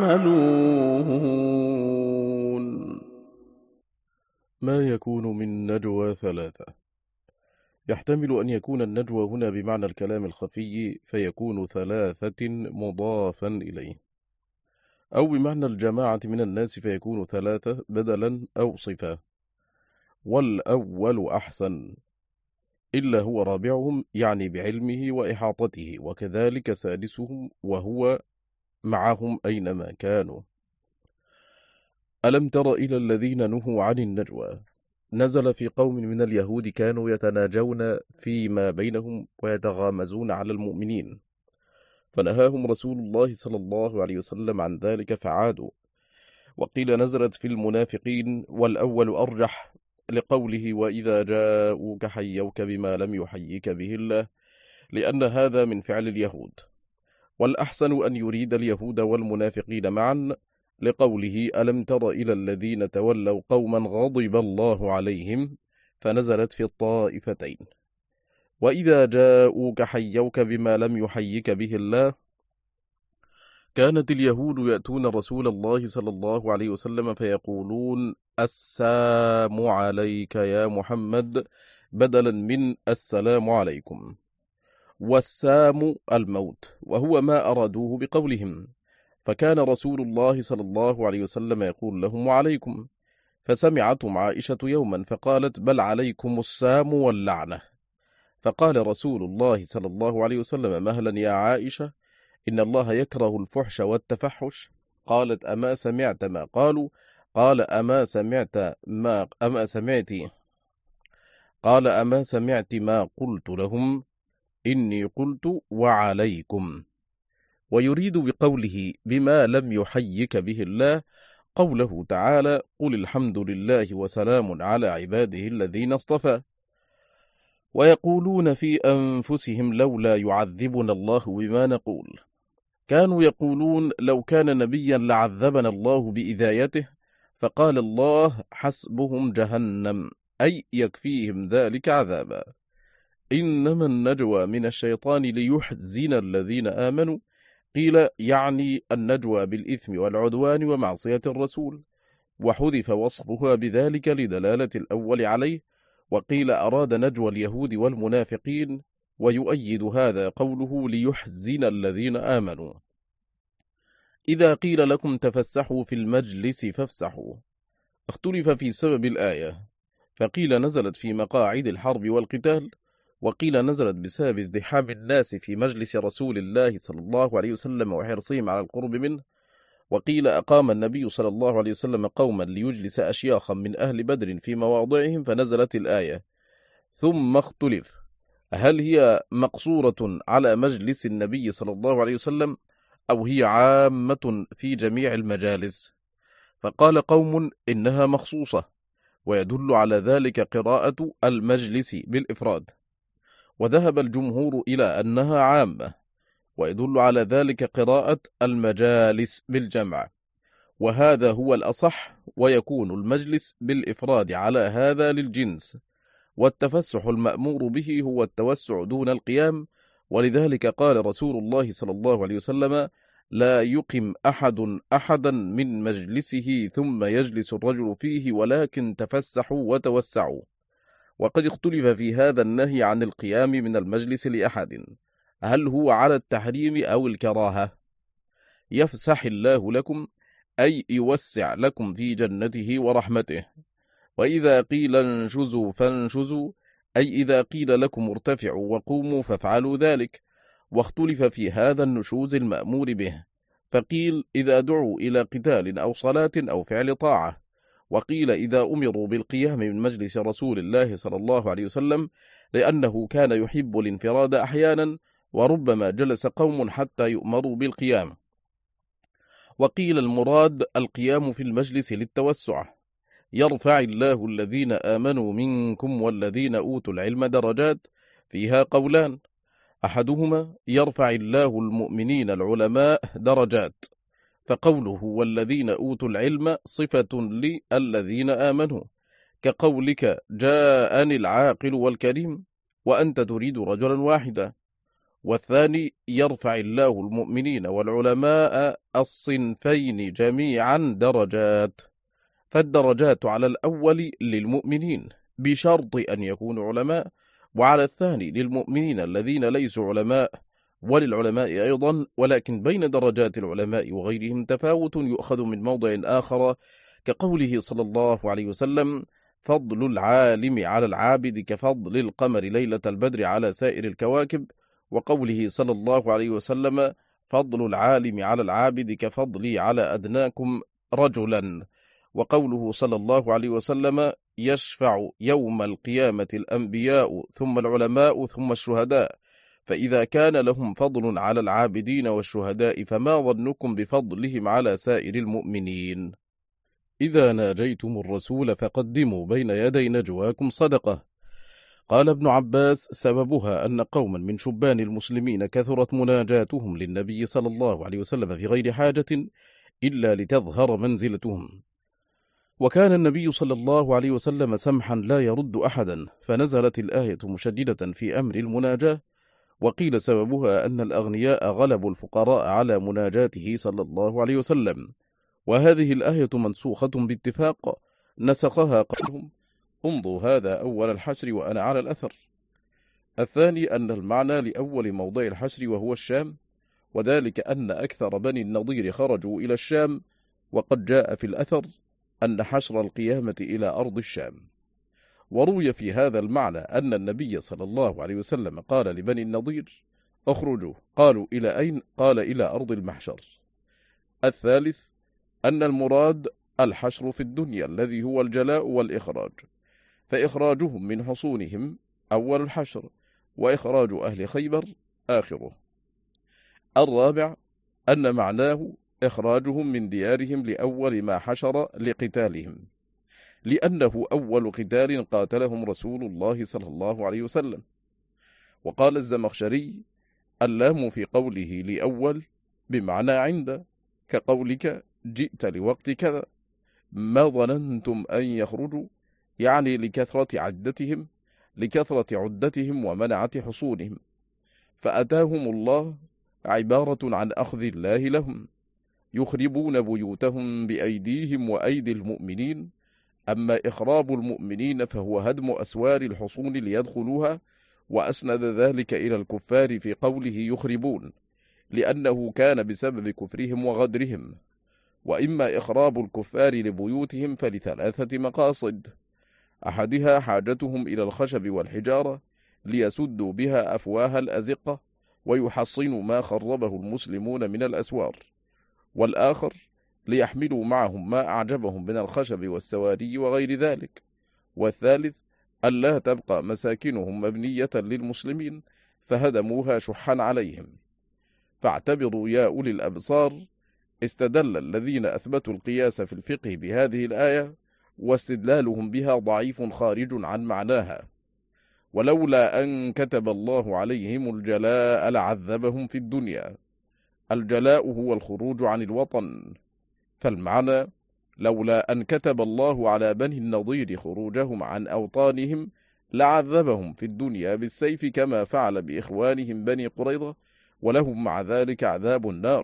Speaker 2: تَعْمَلُونَ.
Speaker 1: ما يكون من نجوى ثلاثة. يحتمل أن يكون النجوى هنا بمعنى الكلام الخفي فيكون ثلاثة مضافا إليه، أو بمعنى الجماعة من الناس فيكون ثلاثة بدلا أو صفة، والأول أحسن، إلا هو رابعهم يعني بعلمه وإحاطته، وكذلك سادسهم وهو معهم أينما كانوا. ألم تر إلى الذين نهوا عن النجوى نزل في قوم من اليهود كانوا يتناجون فيما بينهم ويتغامزون على المؤمنين، فنهاهم رسول الله صلى الله عليه وسلم عن ذلك فعادوا. وقيل نزلت في المنافقين، والأول أرجح لقوله وإذا جاءوك حيوك بما لم يحيك به الله، لأن هذا من فعل اليهود، والأحسن أن يريد اليهود والمنافقين معا، لقوله ألم تر إلى الذين تولوا قوما غضب الله عليهم، فنزلت في الطائفتين. وإذا جاءوك حيوك بما لم يحيك به الله، كانت اليهود يأتون رسول الله صلى الله عليه وسلم فيقولون السلام عليك يا محمد، بدلا من السلام عليكم، والسام الموت، وهو ما أرادوه بقولهم، فكان رسول الله صلى الله عليه وسلم يقول لهم وعليكم، فسمعتهم عائشة يوما فقالت بل عليكم السام واللعنة، فقال رسول الله صلى الله عليه وسلم مهلا يا عائشة، إن الله يكره الفحش والتفحش. قالت أما سمعت ما قالوا؟ قال أما سمعت ما أما سمعت قال أما سمعت ما قلت لهم؟ إني قلت وعليكم. ويريد بقوله بما لم يحيك به الله قوله تعالى قل الحمد لله وسلام على عباده الذين اصطفى. ويقولون في أنفسهم لولا يعذبنا الله بما نقول، كانوا يقولون لو كان نبيا لعذبنا الله بإذايته، فقال الله حسبهم جهنم، أي يكفيهم ذلك عذابا. إنما النجوى من الشيطان ليحزن الذين آمنوا، قيل يعني النجوى بالإثم والعدوان ومعصية الرسول، وحذف وصفها بذلك لدلالة الأول عليه، وقيل أراد نجوى اليهود والمنافقين، ويؤيد هذا قوله ليحزن الذين آمنوا. إذا قيل لكم تفسحوا في المجلس فافسحوا، اختلف في سبب الآية، فقيل نزلت في مقاعد الحرب والقتال، وقيل نزلت بسبب ازدحام الناس في مجلس رسول الله صلى الله عليه وسلم وحرصهم على القرب منه، وقيل أقام النبي صلى الله عليه وسلم قوما ليجلس أشياخا من أهل بدر في مواضعهم فنزلت الآية. ثم اختلف هل هي مقصورة على مجلس النبي صلى الله عليه وسلم أو هي عامة في جميع المجالس، فقال قوم إنها مخصوصة، ويدل على ذلك قراءة المجلس بالإفراد، وذهب الجمهور إلى أنها عامة، ويدل على ذلك قراءة المجالس بالجمع، وهذا هو الأصح، ويكون المجلس بالإفراد على هذا للجنس، والتفسح المأمور به هو التوسع دون القيام، ولذلك قال رسول الله صلى الله عليه وسلم لا يقم أحد أحدا من مجلسه ثم يجلس الرجل فيه، ولكن تفسحوا وتوسعوا. وقد اختلف في هذا النهي عن القيام من المجلس لأحد، هل هو على التحريم أو الكراهة؟ يفسح الله لكم أي يوسع لكم في جنته ورحمته. وإذا قيل انشزوا فانشزوا، أي إذا قيل لكم ارتفعوا وقوموا فافعلوا ذلك. واختلف في هذا النشوز المأمور به، فقيل إذا دعوا إلى قتال أو صلاة أو فعل طاعة، وقيل إذا أمروا بالقيام من مجلس رسول الله صلى الله عليه وسلم، لأنه كان يحب الانفراد أحيانا، وربما جلس قوم حتى يؤمروا بالقيام. وقيل المراد القيام في المجلس للتوسع. يرفع الله الذين آمنوا منكم والذين أوتوا العلم درجات، فيها قولان، أحدهما يرفع الله المؤمنين العلماء درجات، فقوله والذين أوتوا العلم صفة للذين آمنوا، كقولك جاءني العاقل والكريم وأنت تريد رجلا واحدا. والثاني يرفع الله المؤمنين والعلماء الصنفين جميعا درجات، فالدرجات على الأول للمؤمنين بشرط أن يكونوا علماء، وعلى الثاني للمؤمنين الذين ليسوا علماء، وللعلماء أيضا، ولكن بين درجات العلماء وغيرهم تفاوت يؤخذ من موضع آخر، كقوله صلى الله عليه وسلم فضل العالم على العابد كفضل القمر ليلة البدر على سائر الكواكب، وقوله صلى الله عليه وسلم فضل العالم على العابد كفضلي على أدناكم رجلا،
Speaker 2: وقوله صلى الله عليه وسلم: يشفع يوم القيامة الأنبياء ثم العلماء ثم الشهداء، فإذا كان لهم فضل على العابدين والشهداء فما ظنكم بفضلهم على سائر المؤمنين؟
Speaker 1: إذا ناجيتم الرسول فقدموا بين يدي نجواكم صدقة. قال ابن عباس: سببها أن قوما من شبان المسلمين كثرت مناجاتهم للنبي صلى الله عليه وسلم في غير حاجة إلا لتظهر منزلتهم، وكان النبي صلى الله عليه وسلم سمحا لا يرد أحدا، فنزلت الآية مشددة في أمر المناجاة. وقيل سببها أن الأغنياء غلبوا الفقراء على مناجاته صلى الله عليه وسلم، وهذه الآية منسوخة باتفاق نسخها قولهم: امضوا هذا أول الحشر وأنا على الأثر. الثاني أن المعنى لأول موضع الحشر وهو الشام، وذلك أن أكثر بني النضير خرجوا إلى الشام، وقد جاء في الأثر أن حشر القيامة إلى أرض الشام. وروي في هذا المعنى أن النبي صلى الله عليه وسلم قال لبني النضير: اخرجوا. قالوا: إلى أين؟ قال: إلى أرض المحشر. الثالث أن المراد الحشر في الدنيا الذي هو الجلاء والإخراج، فإخراجهم من حصونهم أول الحشر، وإخراج أهل خيبر آخره. الرابع أن معناه إخراجهم من ديارهم لأول ما حشر لقتالهم، لأنه أول قتال قاتلهم رسول الله صلى الله عليه وسلم. وقال الزمخشري: اللام في قوله لأول بمعنى عند، كقولك جئت لوقت كذا. ما ظننتم أن يخرجوا، يعني لكثرة عدتهم لكثرة عدتهم ومنعة حصونهم، فأتاهم الله عبارة عن أخذ الله لهم، يخربون بيوتهم بأيديهم وأيدي المؤمنين. أما إخراب المؤمنين فهو هدم أسوار الحصون ليدخلوها، وأسند ذلك إلى الكفار في قوله يخربون، لأنه كان بسبب كفرهم وغدرهم. وإما إخراب الكفار لبيوتهم فلثلاثة مقاصد: أحدها حاجتهم إلى الخشب والحجارة ليسدوا بها أفواه الأزقة ويحصنوا ما خربه المسلمون من الأسوار، والآخر ليحملوا معهم ما أعجبهم من الخشب والسواري وغير ذلك، والثالث ألا تبقى مساكنهم مبنية للمسلمين فهدموها شحا عليهم. فاعتبروا يا أولي الأبصار، استدل الذين أثبتوا القياس في الفقه بهذه الآية، واستدلالهم بها ضعيف خارج عن معناها. ولولا أن كتب الله عليهم الجلاء لعذبهم في الدنيا. الجلاء هو الخروج عن الوطن، فالمعنى لولا أن كتب الله على بني النضير خروجهم عن أوطانهم لعذبهم في الدنيا بالسيف كما فعل بإخوانهم بني قريظة، ولهم مع ذلك عذاب النار.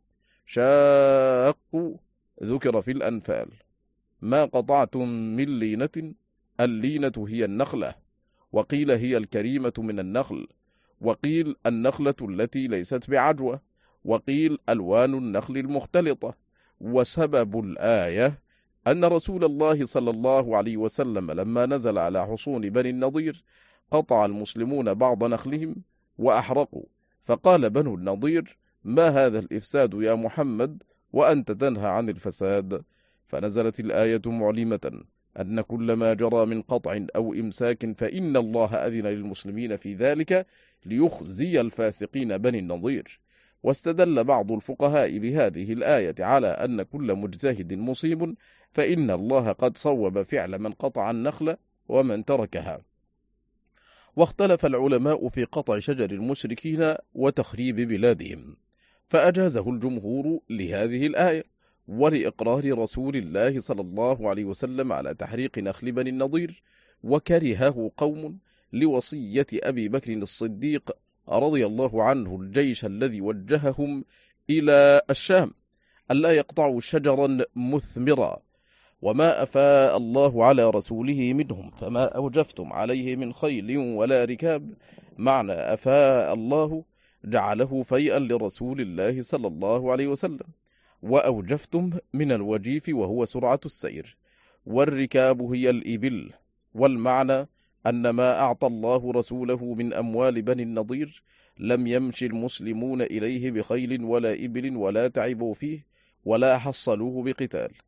Speaker 1: شاقوا ذكر في الأنفال: ما قطعتم من لينة، اللينة هي النخلة، وقيل هي الكريمة من النخل، وقيل النخلة التي ليست بعجوة، وقيل ألوان النخل المختلطة. وسبب الآية أن رسول الله صلى الله عليه وسلم لما نزل على حصون بني النضير قطع المسلمون بعض نخلهم وأحرقوا، فقال بنو النضير: ما هذا الإفساد يا محمد وأنت تنهى عن الفساد؟ فنزلت الآية معلمة أن كل ما جرى من قطع أو إمساك فإن الله أذن للمسلمين في ذلك ليخزي الفاسقين بني النضير. واستدل بعض الفقهاء بهذه الآية على أن كل مجتهد مصيب، فإن الله قد صوب فعل من قطع النخل ومن تركها. واختلف العلماء في قطع شجر المشركين وتخريب بلادهم، فأجازه الجمهور لهذه الآية ولإقرار رسول الله صلى الله عليه وسلم على تحريق نخل بني النضير، وكرهه قوم لوصية أبي بكر الصديق رضي الله عنه الجيش الذي وجههم إلى الشام ألا يقطعوا شجرا مثمرا، وما أفاء الله على رسوله منهم فما أوجفتم عليه من خيل ولا ركاب. معنى أفاء الله جعله فيئا لرسول الله صلى الله عليه وسلم، وأوجفتم من الوجيف وهو سرعة السير، والركاب هي الإبل. والمعنى أن ما أعطى الله رسوله من أموال بني النضير لم يمشي المسلمون إليه بخيل ولا إبل ولا تعبوا فيه ولا حصلوه بقتال،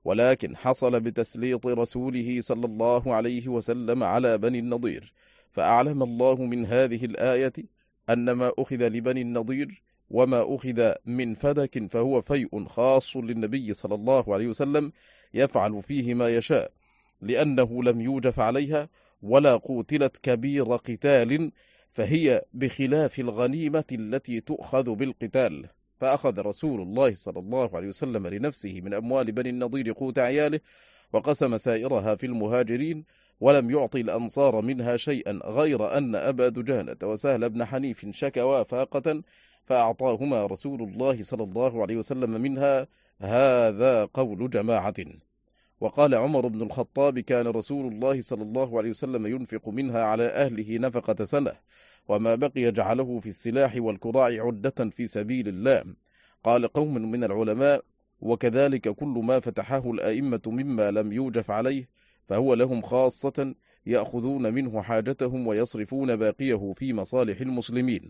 Speaker 1: ولكن حصل بتسليط رسوله صلى الله عليه وسلم على بني النضير، فأعلم الله من هذه الآية أن ما أخذ لبني النضير وما أخذ من فدك فهو فيء خاص للنبي صلى الله عليه وسلم يفعل فيه ما يشاء، لأنه لم يوجف عليها ولا قوتلت كبير قتال، فهي بخلاف الغنيمة التي تؤخذ بالقتال. فأخذ رسول الله صلى الله عليه وسلم لنفسه من أموال بني النضير قوت عياله، وقسم سائرها في المهاجرين، ولم يعطي الأنصار منها شيئا، غير أن أبا دجانة وسهل بن حنيف شكوا فاقة فأعطاهما رسول الله صلى الله عليه وسلم منها. هذا قول جماعة. وقال عمر بن الخطاب: كان رسول الله صلى الله عليه وسلم ينفق منها على أهله نفقة سنة، وما بقي جعله في السلاح والكراع عدة في سبيل الله. قال قوم من العلماء: وكذلك كل ما فتحه الأئمة مما لم يوجف عليه فهو لهم خاصة، يأخذون منه حاجتهم ويصرفون باقيه في مصالح المسلمين.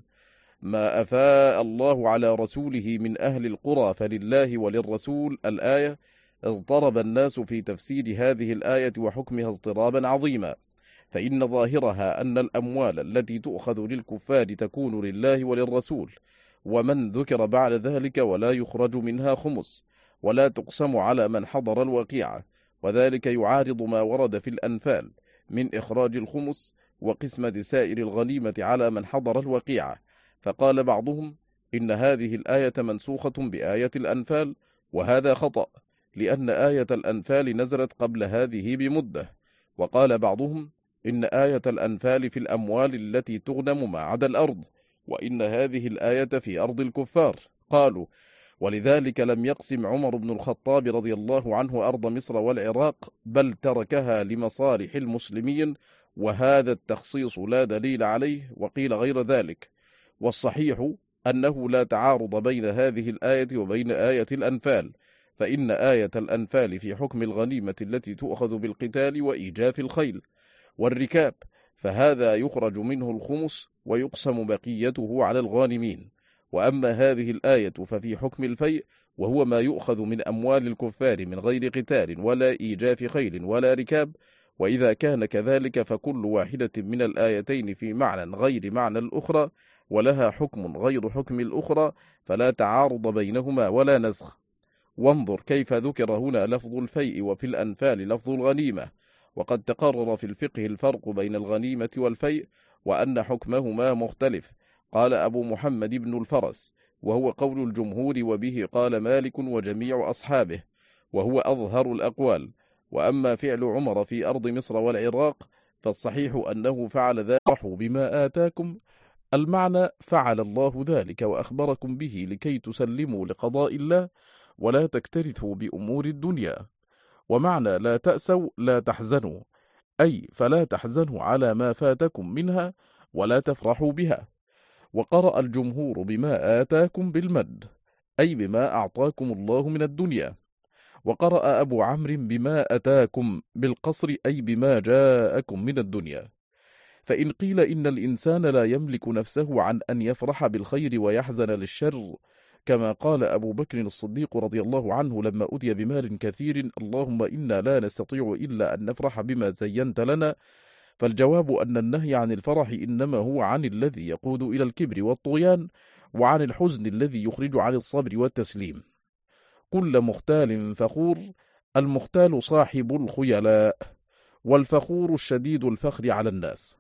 Speaker 1: ما أفاء الله على رسوله من أهل القرى فلله وللرسول. الآية. اضطرب الناس في تفسير هذه الآية وحكمها اضطرابا عظيما، فإن ظاهرها أن الأموال التي تؤخذ للكفار تكون لله وللرسول، ومن ذكر بعد ذلك ولا يخرج منها خمس، ولا تقسم على من حضر الوقيعة، وذلك يعارض ما ورد في الأنفال من إخراج الخمس وقسمة سائر الغنيمة على من حضر الوقيعة. فقال بعضهم إن هذه الآية منسوخة بآية الأنفال، وهذا خطأ، لأن آية الأنفال نزلت قبل هذه بمدة. وقال بعضهم إن آية الأنفال في الأموال التي تغنم ما عدا الأرض، وإن هذه الآية في أرض الكفار. قالوا: ولذلك لم يقسم عمر بن الخطاب رضي الله عنه أرض مصر والعراق، بل تركها لمصالح المسلمين، وهذا التخصيص لا دليل عليه. وقيل غير ذلك، والصحيح أنه لا تعارض بين هذه الآية وبين آية الأنفال، فإن آية الأنفال في حكم الغنيمة التي تؤخذ بالقتال وإيجاف الخيل والركاب، فهذا يخرج منه الخمس ويقسم بقيته على الغانمين. وأما هذه الآية ففي حكم الفيء، وهو ما يؤخذ من أموال الكفار من غير قتال ولا إيجاف خيل ولا ركاب. وإذا كان كذلك فكل واحدة من الآيتين في معنى غير معنى الأخرى، ولها حكم غير حكم الأخرى، فلا تعارض بينهما ولا نسخ. وانظر كيف ذكر هنا لفظ الفيء وفي الأنفال لفظ الغنيمة، وقد تقرر في الفقه الفرق بين الغنيمة والفيء، وأن حكمهما مختلف. قال أبو محمد بن الفرس، وهو قول الجمهور، وبه قال مالك وجميع أصحابه، وهو أظهر الأقوال. وأما فعل عمر في أرض مصر والعراق فالصحيح أنه فعل ذلك بما آتاكم، المعنى فعل الله ذلك وأخبركم به لكي تسلموا لقضاء الله ولا تكترثوا بأمور الدنيا. ومعنى لا تأسوا لا تحزنوا، أي فلا تحزنوا على ما فاتكم منها ولا تفرحوا بها. وقرأ الجمهور بما آتاكم بالمد، أي بما أعطاكم الله من الدنيا. وقرأ أبو عمرو بما أتاكم بالقصر، أي بما جاءكم من الدنيا. فإن قيل إن الإنسان لا يملك نفسه عن أن يفرح بالخير ويحزن للشر، كما قال أبو بكر الصديق رضي الله عنه لما أتي بمال كثير: اللهم إنا لا نستطيع إلا أن نفرح بما زينت لنا، فالجواب أن النهي عن الفرح إنما هو عن الذي يقود إلى الكبر والطغيان، وعن الحزن الذي يخرج عن الصبر والتسليم. كل مختال فخور، المختال صاحب الخيلاء، والفخور الشديد الفخر على الناس.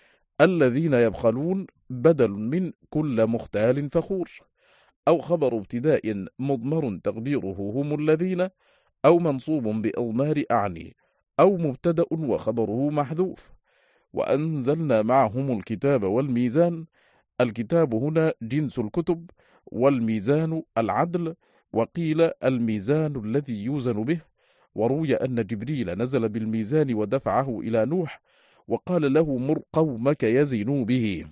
Speaker 1: الذين يبخلون بدل من كل مختال فخور، أو خبر ابتداء مضمر تقديره هم الذين، أو منصوب بأضمار أعني، أو مبتدأ وخبره محذوف. وأنزلنا معهم الكتاب والميزان، الكتاب هنا جنس الكتب، والميزان العدل، وقيل الميزان الذي يوزن به. وروي أن جبريل نزل بالميزان ودفعه إلى نوح، وقال له مر قومك يزنوا به،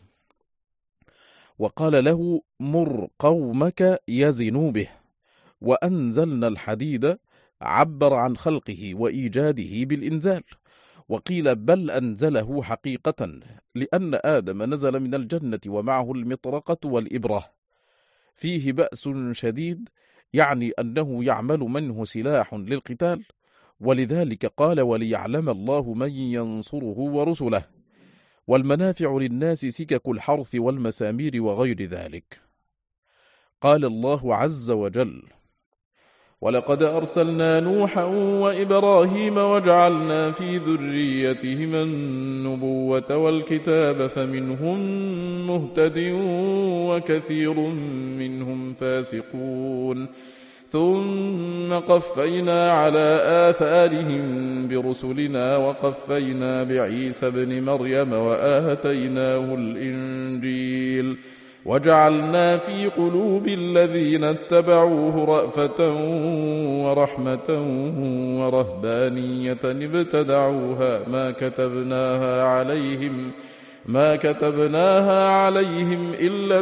Speaker 1: وقال له مر قومك يزنوا به. وأنزلنا الحديد عبر عن خلقه وإيجاده بالإنزال، وقيل بل أنزله حقيقة، لأن آدم نزل من الجنة ومعه المطرقة والإبرة. فيه بأس شديد
Speaker 2: يعني أنه يعمل منه سلاح للقتال، ولذلك قال وليعلم الله من ينصره ورسله. والمنافع للناس سكك الحرث والمسامير وغير ذلك. قال الله عز وجل:
Speaker 1: ولقد أرسلنا نوحا وإبراهيم وجعلنا في ذريتهما النبوة والكتاب فمنهم مهتد وكثير منهم فاسقون ثم قفينا على آثارهم برسلنا وقفينا بعيسى ابن مريم وآتيناه الإنجيل وجعلنا في قلوب الذين اتبعوه رأفة ورحمة ورهبانية ابتدعوها ما كتبناها عليهم ما كتبناها عليهم إلا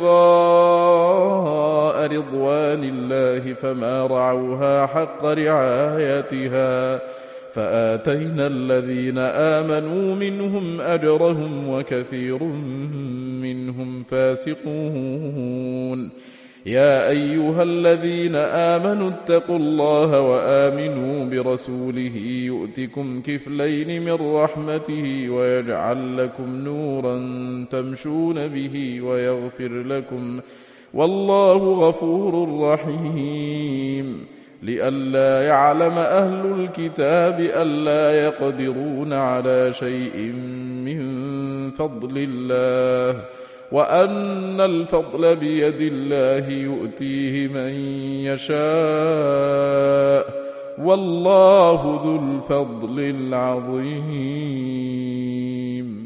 Speaker 1: ابتغاء رضوان الله فما رعوها حق رعايتها فآتينا الذين آمنوا منهم أجرهم وكثير منهم فاسقون. يا أيها الذين آمنوا اتقوا الله وآمنوا برسوله يؤتكم كفلين من رحمته ويجعل لكم نورا تمشون به ويغفر لكم والله غفور رحيم. لئلا يعلم أهل الكتاب ألا يقدرون على شيء من فضل الله وأن الفضل بيد الله يؤتيه من يشاء والله ذو الفضل العظيم.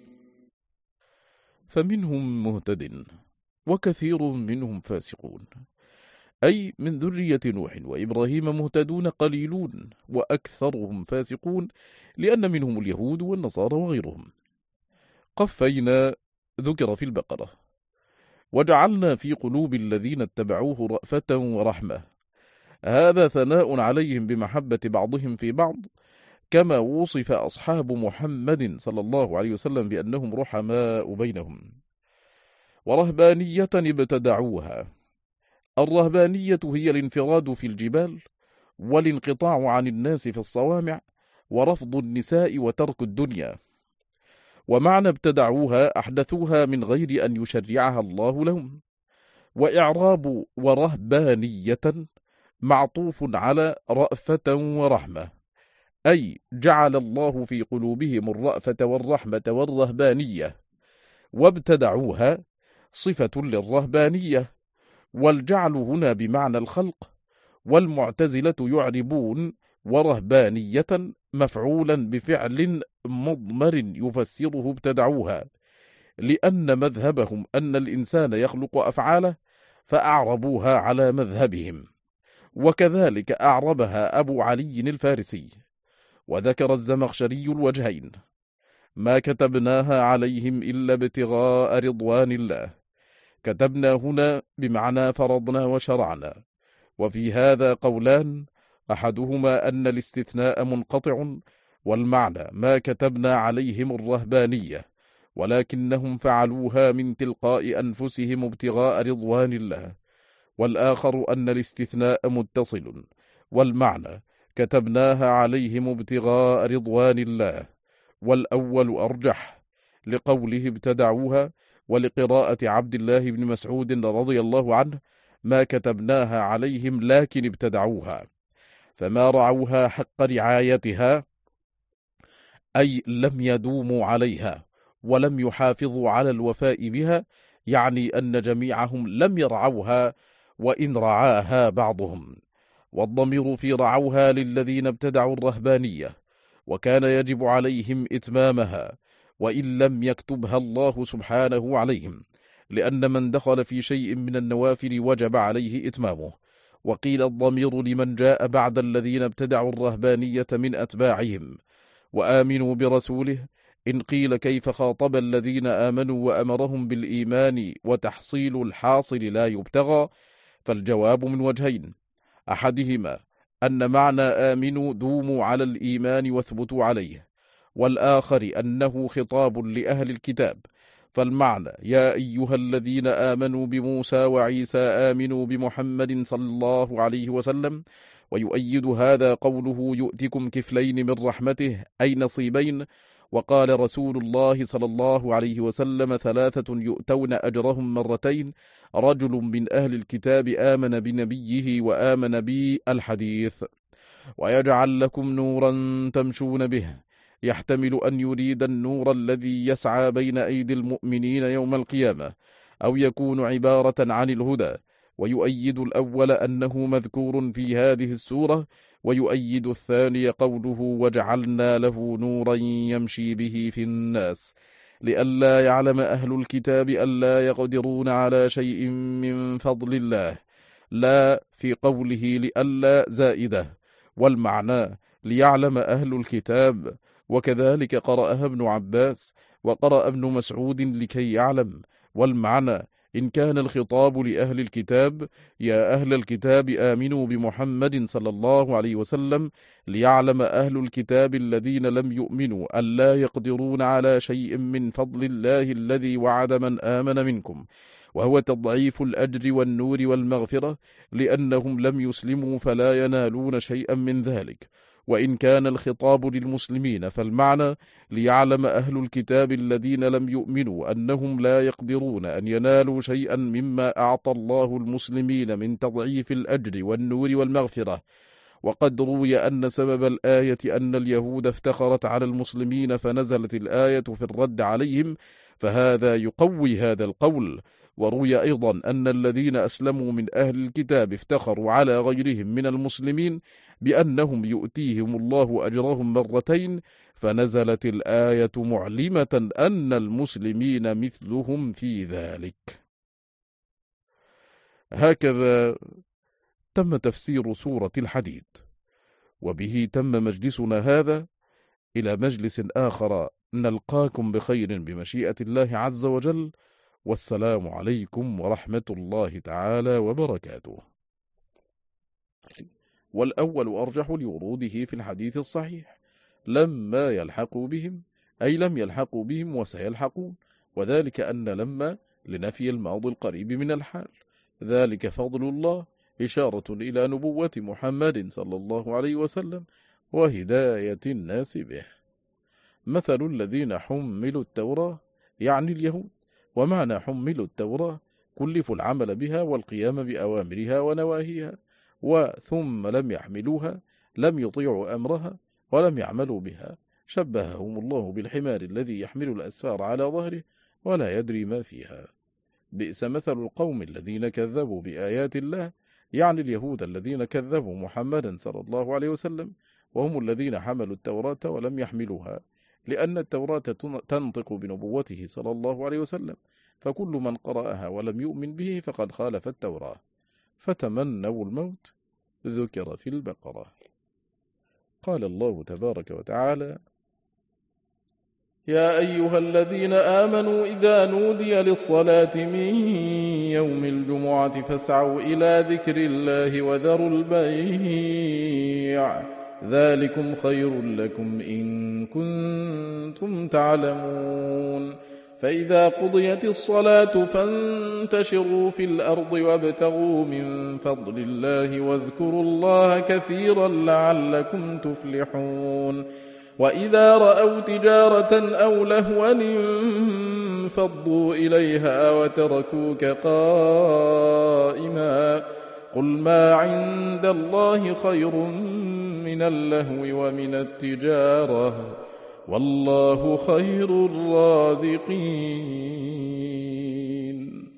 Speaker 2: فمنهم مهتد وكثير منهم فاسقون، أي من ذرية نوح وإبراهيم مهتدون قليلون وأكثرهم فاسقون، لأن منهم اليهود والنصارى وغيرهم. قفينا ذكر في البقرة: وجعلنا في قلوب الذين اتبعوه رأفة ورحمة. هذا ثناء عليهم بمحبة بعضهم في بعض، كما وصف أصحاب محمد صلى الله عليه وسلم بأنهم رحماء بينهم. ورهبانية ابتدعوها. الرهبانية هي الانفراد في الجبال والانقطاع عن الناس في الصوامع ورفض النساء وترك الدنيا. ومعنى ابتدعوها أحدثوها من غير أن يشرعها الله لهم. وإعراب ورهبانية معطوف على رأفة ورحمة، أي جعل الله في قلوبهم الرأفة والرحمة والرهبانية. وابتدعوها صفة للرهبانية، والجعل هنا بمعنى الخلق. والمعتزلة يعربون ورهبانية مفعولا بفعل مضمر يفسره ابتدعوها، لأن مذهبهم أن الإنسان يخلق أفعاله فأعربوها على مذهبهم. وكذلك أعربها أبو علي الفارسي. وذكر الزمخشري الوجهين: ما كتبناها عليهم إلا ابتغاء رضوان الله. كتبنا هنا بمعنى فرضنا وشرعنا. وفي هذا قولان: أحدهما أن الاستثناء منقطع، والمعنى ما كتبنا عليهم الرهبانية، ولكنهم فعلوها من تلقاء أنفسهم ابتغاء رضوان الله. والآخر أن الاستثناء متصل، والمعنى كتبناها عليهم ابتغاء رضوان الله. والأول أرجح لقوله ابتدعوها، ولقراءة عبد الله بن مسعود رضي الله عنه: ما كتبناها عليهم لكن ابتدعوها. فما رعوها حق رعايتها، أي لم يدوموا عليها ولم يحافظوا على الوفاء بها، يعني أن جميعهم لم يرعوها وإن رعاها بعضهم. والضمير في رعوها للذين ابتدعوا الرهبانية، وكان يجب عليهم إتمامها وإن لم يكتبها الله سبحانه عليهم، لأن من دخل في شيء من النوافل وجب عليه إتمامه. وقيل الضمير لمن جاء بعد الذين ابتدعوا الرهبانية من أتباعهم وآمنوا برسوله. إن قيل كيف خاطب الذين آمنوا وأمرهم بالإيمان وتحصيل الحاصل لا يبتغى، فالجواب من وجهين: أحدهما أن معنى آمنوا دوموا على الإيمان واثبتوا عليه، والآخر أنه خطاب لأهل الكتاب،
Speaker 1: فالمعنى: يا أيها الذين آمنوا بموسى وعيسى آمنوا بمحمد صلى الله عليه وسلم. ويؤيد هذا قوله: يؤتكم كفلين من رحمته، أي نصيبين. وقال رسول الله صلى الله عليه وسلم: ثلاثة يؤتون أجرهم مرتين: رجل من أهل الكتاب آمن بنبيه وآمن بي، الحديث. ويجعل لكم نورا تمشون به، يحتمل أن يريد النور الذي يسعى بين أيدي المؤمنين يوم القيامة، أو يكون عبارة عن الهدى. ويؤيد الأول أنه مذكور في هذه السورة، ويؤيد الثاني قوله: وجعلنا له نورا يمشي به في الناس، لئلا يعلم أهل الكتاب ألا يقدرون على شيء من فضل الله، لا في قوله لئلا زائدة، والمعنى ليعلم أهل الكتاب. وكذلك قرأها ابن عباس، وقرأ ابن مسعود لكي يعلم، والمعنى إن كان الخطاب لأهل الكتاب: يا أهل الكتاب آمنوا بمحمد صلى الله عليه وسلم، ليعلم أهل الكتاب الذين لم يؤمنوا ألا يقدرون على شيء من فضل الله الذي وعد من آمن منكم، وهو تضعيف الأجر والنور والمغفرة، لأنهم لم يسلموا فلا ينالون شيئا من ذلك. وإن كان الخطاب للمسلمين فالمعنى: ليعلم أهل الكتاب الذين لم يؤمنوا أنهم لا يقدرون أن ينالوا شيئا مما أعطى الله المسلمين من تضعيف الأجر والنور والمغفرة. وقد روي أن سبب الآية أن اليهود افتخرت على المسلمين فنزلت الآية في الرد عليهم، فهذا يقوي هذا القول. وروي أيضا أن الذين أسلموا من أهل الكتاب افتخروا على غيرهم من المسلمين بأنهم يؤتيهم الله أجرهم مرتين، فنزلت الآية معلمة أن المسلمين مثلهم في ذلك. هكذا تم تفسير سورة الحديد، وبه تم مجلسنا هذا. إلى مجلس آخر نلقاكم بخير بمشيئة الله عز وجل، والسلام عليكم ورحمة الله تعالى وبركاته. والأول أرجح لوروده في الحديث الصحيح: لما يلحقوا بهم، أي لم يلحقوا بهم وسيلحقون، وذلك أن لما لنفي الماضي القريب من الحال. ذلك فضل الله، إشارة إلى نبوة محمد صلى الله عليه وسلم وهداية الناس به. مثل الذين حملوا التوراة، يعني اليهود. ومعنى حملوا التوراة: كلفوا العمل بها والقيام بأوامرها ونواهيها، وثم لم يحملوها، لم يطيعوا أمرها ولم يعملوا بها. شبههم الله بالحمار الذي يحمل الأسفار على ظهره ولا يدري ما فيها. بئس مثل القوم الذين كذبوا بآيات الله، يعني اليهود الذين كذبوا محمدا صلى الله عليه وسلم، وهم الذين حملوا التوراة ولم يحملوها، لأن التوراة تنطق بنبوته صلى الله عليه وسلم، فكل من قرأها ولم يؤمن به فقد خالف التوراة. فتمنوا الموت، ذكر في البقرة. قال الله تبارك وتعالى: يا أيها الذين آمنوا إذا نودي للصلاة من يوم الجمعة فاسعوا إلى ذكر الله وذروا البيع، ذلكم خير لكم إن كنتم تعلمون. فإذا قضيت الصلاة فانتشروا في الأرض وابتغوا من فضل الله واذكروا الله كثيرا لعلكم تفلحون. وإذا رأوا تجارة أو لهوا انفضوا إليها وتركوك قائما، قل ما عند الله خير من اللهو ومن التجارة، والله خير الرازقين.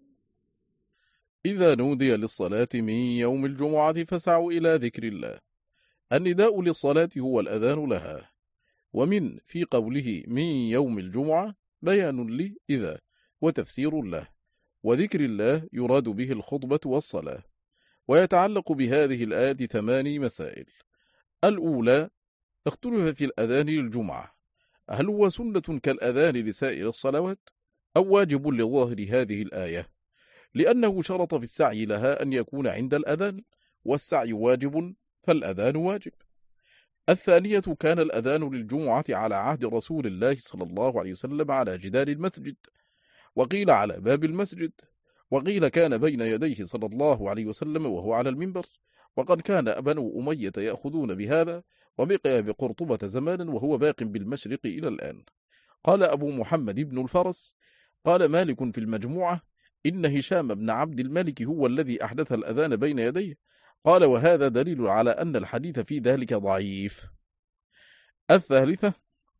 Speaker 1: إذا نودي للصلاة من يوم الجمعة فاسعوا إلى ذكر الله. النداء للصلاة هو الأذان لها. ومن في قوله من يوم الجمعة بيان لي إذا وتفسير له، وذكر الله يراد به الخطبة والصلاة. ويتعلق بهذه الآية ثماني مسائل. الأولى: اختلف في الأذان للجمعة، هل هو سنة كالأذان لسائر الصلوات أو واجب لظاهر هذه الآية؟ لأنه شرط في السعي لها أن يكون عند الأذان، والسعي واجب فالأذان واجب. الثانية: كان الأذان للجمعة على عهد رسول الله صلى الله عليه وسلم على جدار المسجد،
Speaker 2: وقيل على باب المسجد، وقيل كان بين يديه صلى الله عليه وسلم وهو على المنبر، وقد كان بنو أمية يأخذون بهذا، وبقي بقرطبة زمانا وهو باق بالمشرق إلى الآن. قال أبو محمد بن الفرس: قال مالك في المجموعة: إن هشام بن عبد الملك هو الذي أحدث الأذان بين يديه. قال: وهذا دليل على أن الحديث في ذلك ضعيف. الثالثة: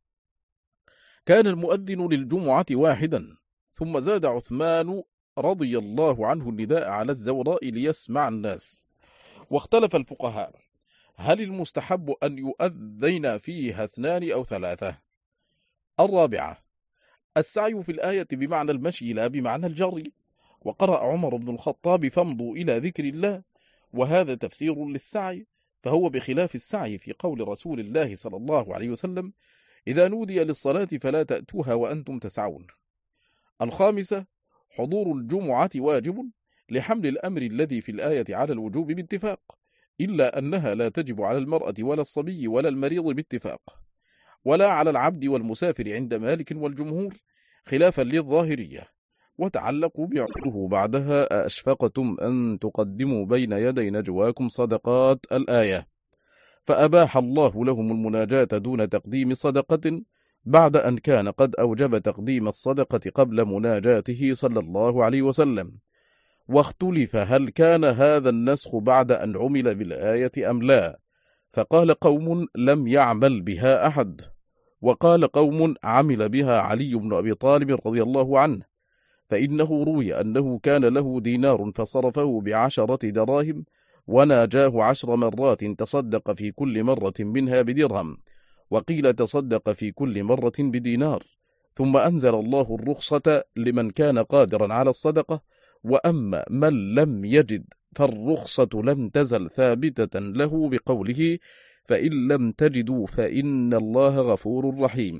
Speaker 2: كان المؤذن للجمعة واحدا، ثم زاد عثمان رضي الله عنه النداء على الزوراء ليسمع الناس. واختلف الفقهاء: هل المستحب أن يؤذن فيها اثنان أو ثلاثة؟ الرابعة: السعي في الآية بمعنى المشي لا بمعنى الجري. وقرأ عمر بن الخطاب: فامضوا إلى ذكر الله، وهذا تفسير للسعي، فهو بخلاف السعي في قول رسول الله صلى الله عليه وسلم: إذا نودي للصلاة فلا تأتوها وأنتم تسعون. الخامسة: حضور الجمعة واجب لحمل الأمر الذي في الآية على الوجوب باتفاق، إلا أنها لا تجب على المرأة ولا الصبي ولا المريض باتفاق، ولا على العبد والمسافر عند مالك والجمهور، خلافا للظاهرية. وتعلقوا بعقله بعدها: أأشفقتم أن تقدموا بين يدي نجواكم صدقات الآية، فأباح الله لهم المناجاة دون تقديم صدقة، بعد أن كان قد أوجب تقديم الصدقة قبل مناجاته صلى الله عليه وسلم. واختلف هل كان هذا النسخ بعد أن عمل بالآية أم لا، فقال قوم: لم يعمل بها أحد، وقال قوم: عمل بها علي بن أبي طالب رضي الله عنه، فإنه روي أنه كان له دينار فصرفه بعشرة دراهم، وناجاه عشر مرات تصدق في كل مرة منها بدرهم، وقيل تصدق في كل مرة بدينار. ثم أنزل الله الرخصة لمن كان قادرا على الصدقة، وأما من لم يجد فالرخصة لم تزل ثابتة له بقوله: فإن لم تجدوا فإن الله غفور رحيم.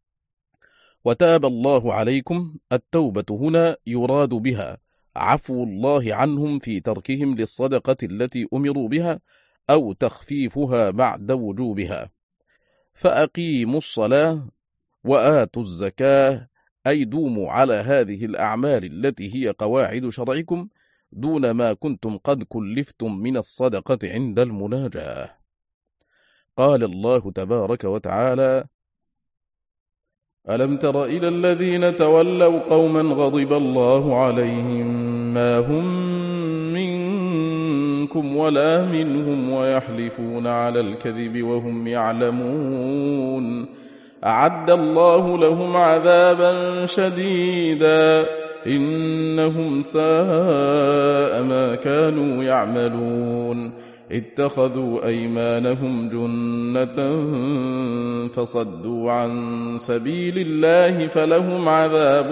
Speaker 2: وتاب الله عليكم، التوبة هنا يراد بها عفو الله عنهم في تركهم للصدقة التي أمروا بها، أو تخفيفها بعد وجوبها. فأقيموا الصلاة وآتوا الزكاة، أي دوموا على هذه الأعمال التي هي قواعد شرعكم، دون ما كنتم قد كلفتم من الصدقة عند المناجاة. قال الله تبارك وتعالى: ألم تر إلى الذين تولوا قوما غضب الله عليهم ما هم منكم ولا منهم ويحلفون على الكذب وهم يعلمون، أعد الله لهم عذابا شديدا إنهم ساء ما كانوا يعملون، اتخذوا أيمانهم جنة فصدوا عن سبيل الله فلهم عذاب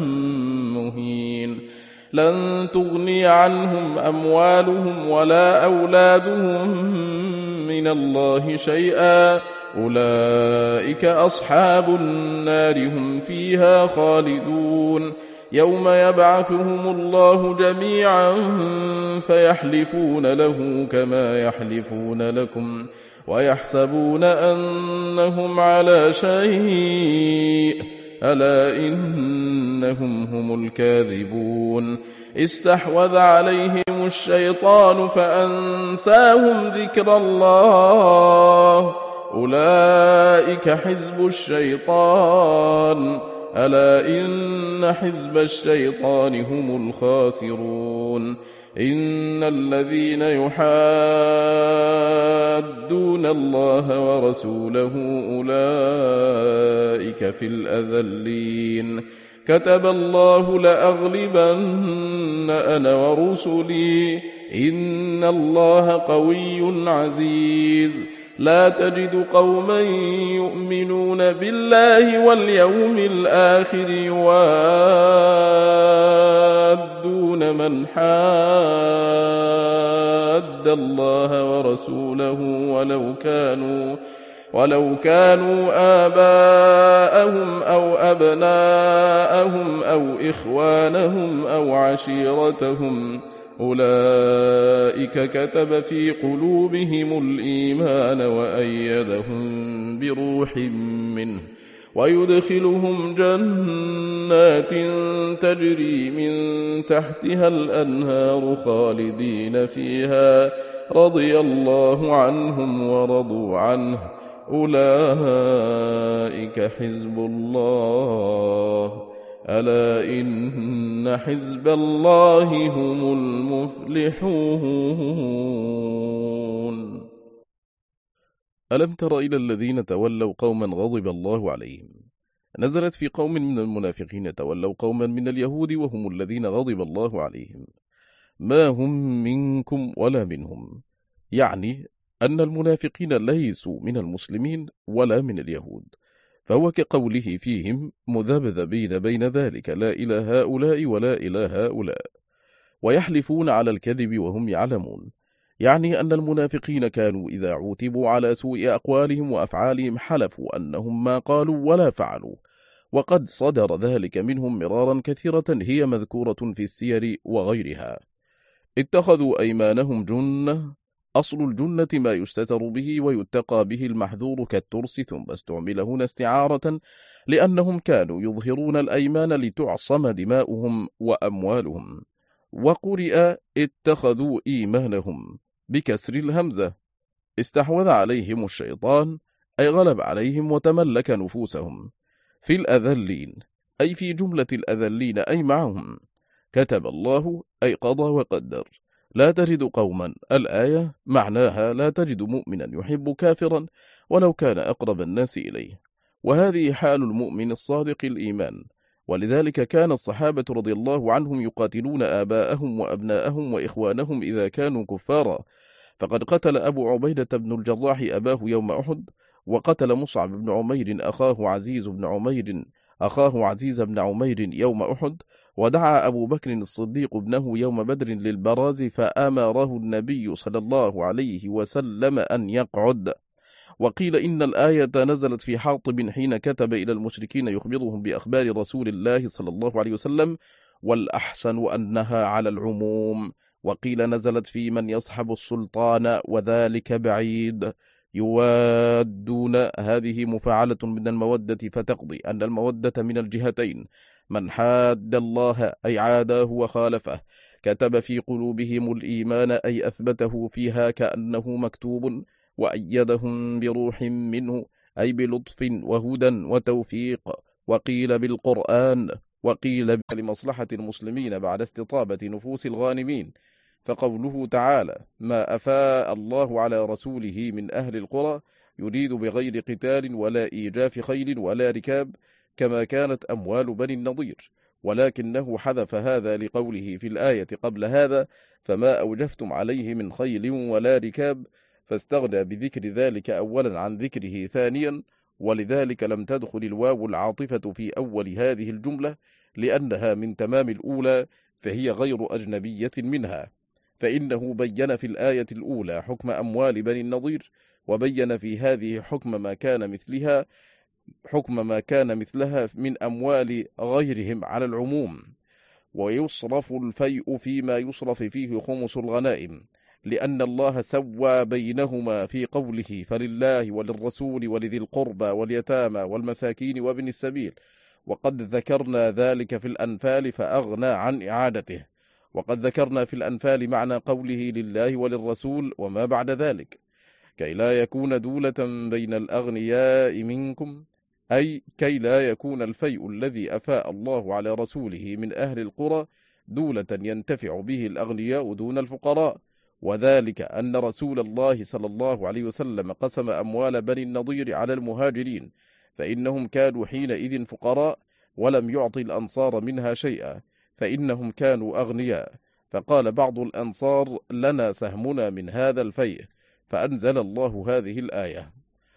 Speaker 2: مهين، لن تغني عنهم أموالهم ولا أولادهم من الله شيئا، أولئك أصحاب النار هم فيها خالدون، يوم يبعثهم الله جميعا فيحلفون له كما يحلفون لكم ويحسبون أنهم على شيء، ألا إنهم هم الكاذبون، استحوذ عليهم الشيطان فأنساهم ذكر الله، أولئك حزب الشيطان، ألا إن حزب الشيطان هم الخاسرون، إن الذين يحادون الله ورسوله أولئك في الأذلين، كتب الله لأغلبن أنا ورسلي، إن الله قوي عزيز، لا تجد قوما يؤمنون بالله واليوم الآخر يوادون من حاد الله ورسوله ولو كانوا ولو كانوا آباءهم أو أبناءهم أو إخوانهم أو عشيرتهم، أولئك كتب في قلوبهم الإيمان وأيدهم
Speaker 1: بروح منه ويدخلهم جنات تجري من تحتها الأنهار خالدين فيها رضي الله عنهم ورضوا عنه أولئك حزب الله ألا إن حزب الله هم المفلحون.
Speaker 2: ألم تر إلى الذين تولوا قوما غضب الله عليهم؟ نزلت في قوم من المنافقين تولوا قوما من اليهود وهم الذين غضب الله عليهم، ما هم منكم ولا منهم، يعني أن المنافقين ليسوا من المسلمين ولا من اليهود، فهو كقوله فيهم مذبذبين بين ذلك لا إلى هؤلاء ولا إلى هؤلاء، ويحلفون على الكذب وهم يعلمون، يعني أن المنافقين كانوا إذا عوتبوا على سوء أقوالهم وأفعالهم حلفوا أنهم ما قالوا ولا فعلوا، وقد صدر ذلك منهم مرارا كثيرة هي مذكورة في السير وغيرها. اتخذوا أيمانهم جنة، أصل الجنة ما يستتر به ويتقى به المحذور كالترس، ثم استعمل هنا استعارة لأنهم كانوا يظهرون الأيمان لتعصم دماؤهم وأموالهم. وقرئ اتخذوا إيمانهم بكسر الهمزة، استحوذ عليهم الشيطان أي غلب عليهم وتملك نفوسهم، في الأذلين أي في جملة الأذلين أي معهم، كتب الله أي قضى وقدر. لا تجد قوما الآية معناها لا تجد مؤمنا يحب كافرا ولو كان أقرب الناس إليه، وهذه حال المؤمن الصادق الإيمان، ولذلك كان الصحابة رضي الله عنهم يقاتلون آباءهم وأبناءهم وإخوانهم إذا كانوا كفارا، فقد قتل أبو عبيدة بن الجراح أباه يوم أحد، وقتل مصعب بن عمير أخاه عزيز بن عمير أخاه عزيز بن عمير يوم أحد، ودعا أبو بكر الصديق ابنه يوم بدر للبراز فأمره النبي صلى الله عليه وسلم أن يقعد. وقيل إن الآية نزلت في حاطب حين كتب إلى المشركين يخبرهم بأخبار رسول الله صلى الله عليه وسلم، والأحسن أنها على العموم. وقيل نزلت في من يصحب السلطان وذلك بعيد، يوادون، هذه مفعلة من المودة فتقضي أن المودة من الجهتين، من حاد الله أي عاداه وخالفه كتب في قلوبهم الإيمان أي أثبته فيها كأنه مكتوب، وأيدهم بروح منه أي بلطف وهدى وتوفيق. وقيل بالقرآن، وقيل لمصلحة المسلمين بعد استطابة نفوس الغانمين، فقوله تعالى ما أفاء الله على رسوله من أهل القرى يريد بغير قتال ولا إيجاف خيل ولا ركاب كما كانت أموال بني النضير، ولكنه حذف هذا لقوله في الآية قبل هذا فما أوجفتم عليه من خيل ولا ركاب، فاستغنى بذكر ذلك أولا عن ذكره ثانيا، ولذلك لم تدخل الواو العاطفة في أول هذه الجملة لأنها من تمام الأولى فهي غير أجنبية منها، فإنه بين في الآية الأولى حكم أموال بني النضير، وبين في هذه حكم ما كان مثلها حكم ما كان مثلها من أموال غيرهم على العموم. ويصرف الفيء فيما يصرف فيه خمس الغنائم، لأن الله سوى بينهما في قوله فلله وللرسول ولذي القربى واليتامى والمساكين وابن السبيل، وقد ذكرنا ذلك في الأنفال فأغنى عن إعادته. وقد ذكرنا في الأنفال معنى قوله لله وللرسول وما بعد ذلك، كي لا يكون دولة بين الأغنياء منكم، أي كي لا يكون الفيء الذي أفاء الله على رسوله من أهل القرى دولة ينتفع به الأغنياء دون الفقراء، وذلك أن رسول الله صلى الله عليه وسلم قسم أموال بني النضير على المهاجرين، فإنهم كانوا حينئذ فقراء ولم يعطي الأنصار منها شيئا، فإنهم كانوا أغنياء، فقال بعض الأنصار لنا سهمنا من هذا الفيء، فأنزل الله هذه الآية.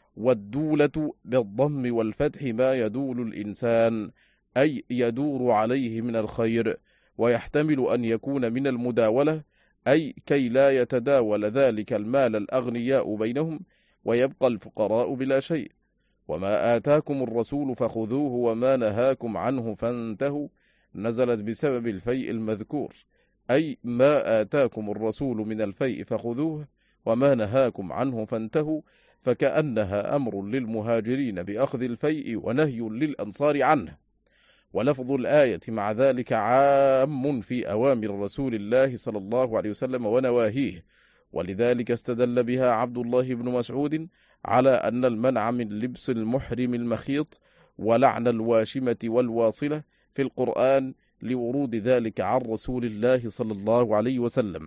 Speaker 2: والدولة بالضم والفتح ما يدول الإنسان، أي يدور عليه من الخير، ويحتمل أن يكون من المداولة، أي كي لا يتداول ذلك المال الأغنياء بينهم ويبقى الفقراء بلا شيء. وما آتاكم الرسول فخذوه وما نهاكم عنه فانتهوا، نزلت بسبب الفيء المذكور، أي ما آتاكم الرسول من الفيء فخذوه وما نهاكم عنه فانتهوا،
Speaker 1: فكأنها أمر للمهاجرين بأخذ الفيء ونهي للأنصار عنه. ولفظ الآية مع ذلك عام في أوامر رسول الله صلى الله عليه وسلم ونواهيه، ولذلك استدل بها عبد الله بن مسعود على أن المنع من لبس المحرم المخيط ولعن الواشمة والواصلة في القرآن لورود ذلك عن رسول الله صلى الله عليه وسلم.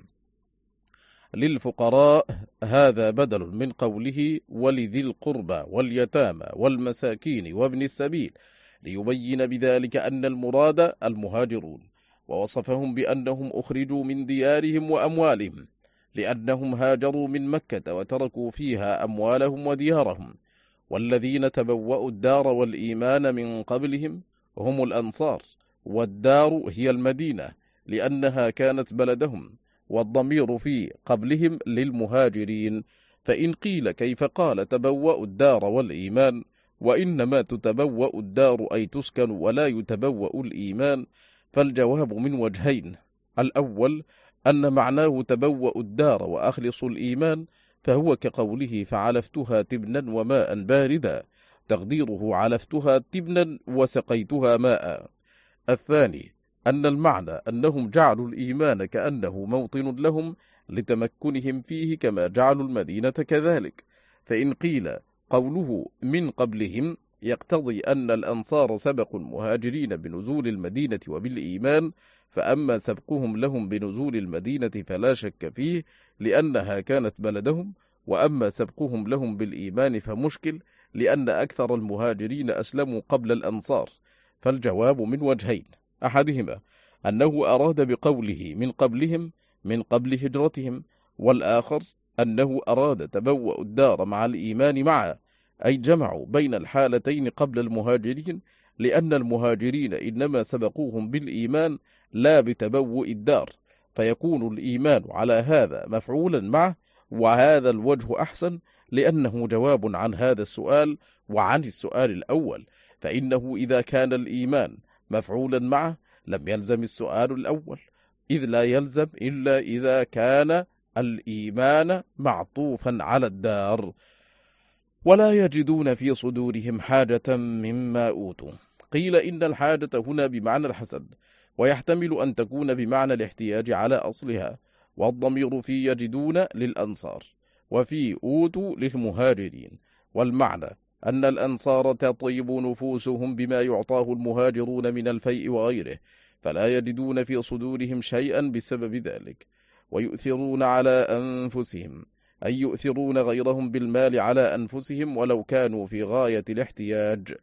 Speaker 1: للفقراء هذا بدل من قوله ولذي القربى واليتامى والمساكين وابن السبيل، ليبين بذلك أن المراد المهاجرون، ووصفهم بأنهم أخرجوا من ديارهم وأموالهم لأنهم هاجروا من مكة وتركوا فيها أموالهم وديارهم. والذين تبوأوا الدار والإيمان من قبلهم هم الأنصار، والدار هي المدينة لأنها كانت بلدهم، والضمير في قبلهم للمهاجرين. فإن قيل كيف قال تبوأوا الدار والإيمان، وإنما تتبوأ الدار أي تسكن ولا يتبوأ الإيمان، فالجواب من وجهين: الأول أن معناه تبوأ الدار وأخلص الإيمان، فهو كقوله فعلفتها تبنا وماء باردا، تقديره علفتها تبنا وسقيتها ماء. الثاني أن المعنى أنهم جعلوا الإيمان كأنه موطن لهم لتمكنهم فيه كما جعلوا المدينة كذلك. فإن قيل قوله من قبلهم يقتضي أن الأنصار سبقوا المهاجرين بنزول المدينة وبالإيمان، فأما سبقهم لهم بنزول المدينة فلا شك فيه لأنها كانت بلدهم، وأما سبقهم لهم بالإيمان فمشكل لأن أكثر المهاجرين أسلموا قبل الأنصار. فالجواب من وجهين: أحدهما أنه أراد بقوله من قبلهم من قبل هجرتهم، والآخر أنه أراد تبوأ الدار مع الإيمان معا، أي جمعوا بين الحالتين قبل المهاجرين، لأن المهاجرين إنما سبقوهم بالإيمان لا بتبوء الدار، فيكون الإيمان على هذا مفعولا معه. وهذا الوجه أحسن لأنه جواب عن هذا السؤال وعن السؤال الأول، فإنه إذا كان الإيمان مفعولا معه لم يلزم السؤال الأول، إذ لا يلزم إلا إذا كان الإيمان معطوفا على الدار. ولا يجدون في صدورهم حاجة مما أوتوا. قيل إن الحاجة هنا بمعنى الحسد، ويحتمل أن تكون بمعنى الاحتياج على أصلها، والضمير في يجدون للأنصار وفي أوتوا للمهاجرين، والمعنى أن الأنصار تطيب نفوسهم بما يعطاه المهاجرون من الفيء وغيره، فلا يجدون في صدورهم شيئا بسبب ذلك، ويؤثرون على أنفسهم، أي يؤثرون غيرهم بالمال على أنفسهم ولو كانوا في غاية الاحتياج،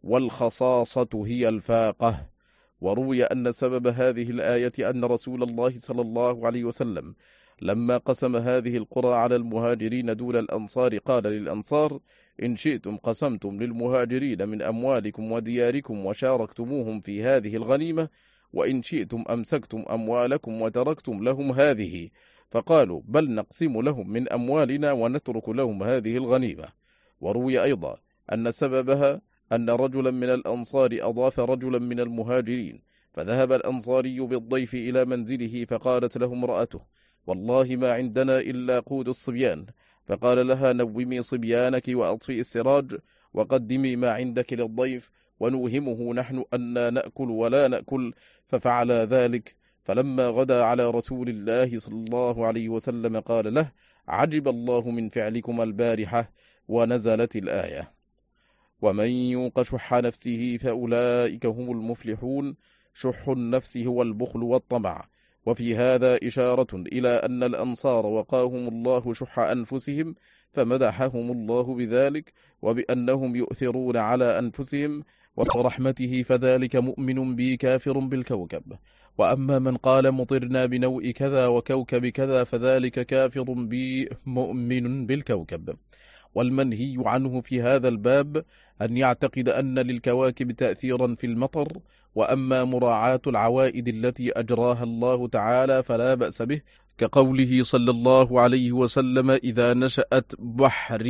Speaker 1: والخصاصة هي الفاقة. وروي أن سبب هذه الآية أن رسول الله صلى الله عليه وسلم لما قسم هذه القرى على المهاجرين دون الأنصار قال للأنصار: إن شئتم قسمتم للمهاجرين من أموالكم ودياركم وشاركتموهم في هذه الغنيمة، وإن شئتم أمسكتم أموالكم وتركتم لهم هذه، فقالوا: بل نقسم لهم من أموالنا ونترك لهم هذه الغنيمة. وروي أيضا أن سببها أن رجلا من الأنصار أضاف رجلا من المهاجرين، فذهب الأنصاري بالضيف إلى منزله، فقالت له امرأته: والله ما عندنا إلا قود الصبيان. فقال لها: نومي صبيانك وأطفئي السراج وقدمي ما عندك للضيف، ونوهمه نحن أن نأكل ولا نأكل. ففعل ذلك. فلما غدا على رسول الله صلى الله عليه وسلم قال له: عجب الله من فعلكم البارحة. ونزلت الآية: ومن يوق شح نفسه فأولئك هم المفلحون. شح النفس هو البخل والطمع. وفي هذا إشارة إلى أن الأنصار وقاهم الله شح أنفسهم، فمدحهم الله بذلك وبأنهم يؤثرون على أنفسهم. ورحمته فذلك مؤمن بي كافر بالكوكب. وأما من قال مطرنا بنوء كذا وكوكب كذا فذلك كافر بي مؤمن بالكوكب. والمنهي عنه في هذا الباب أن يعتقد أن للكواكب تأثيرا في المطر، وأما مراعاة العوائد التي أجراها الله تعالى فلا بأس به، كقوله صلى الله عليه وسلم: إذا نشأت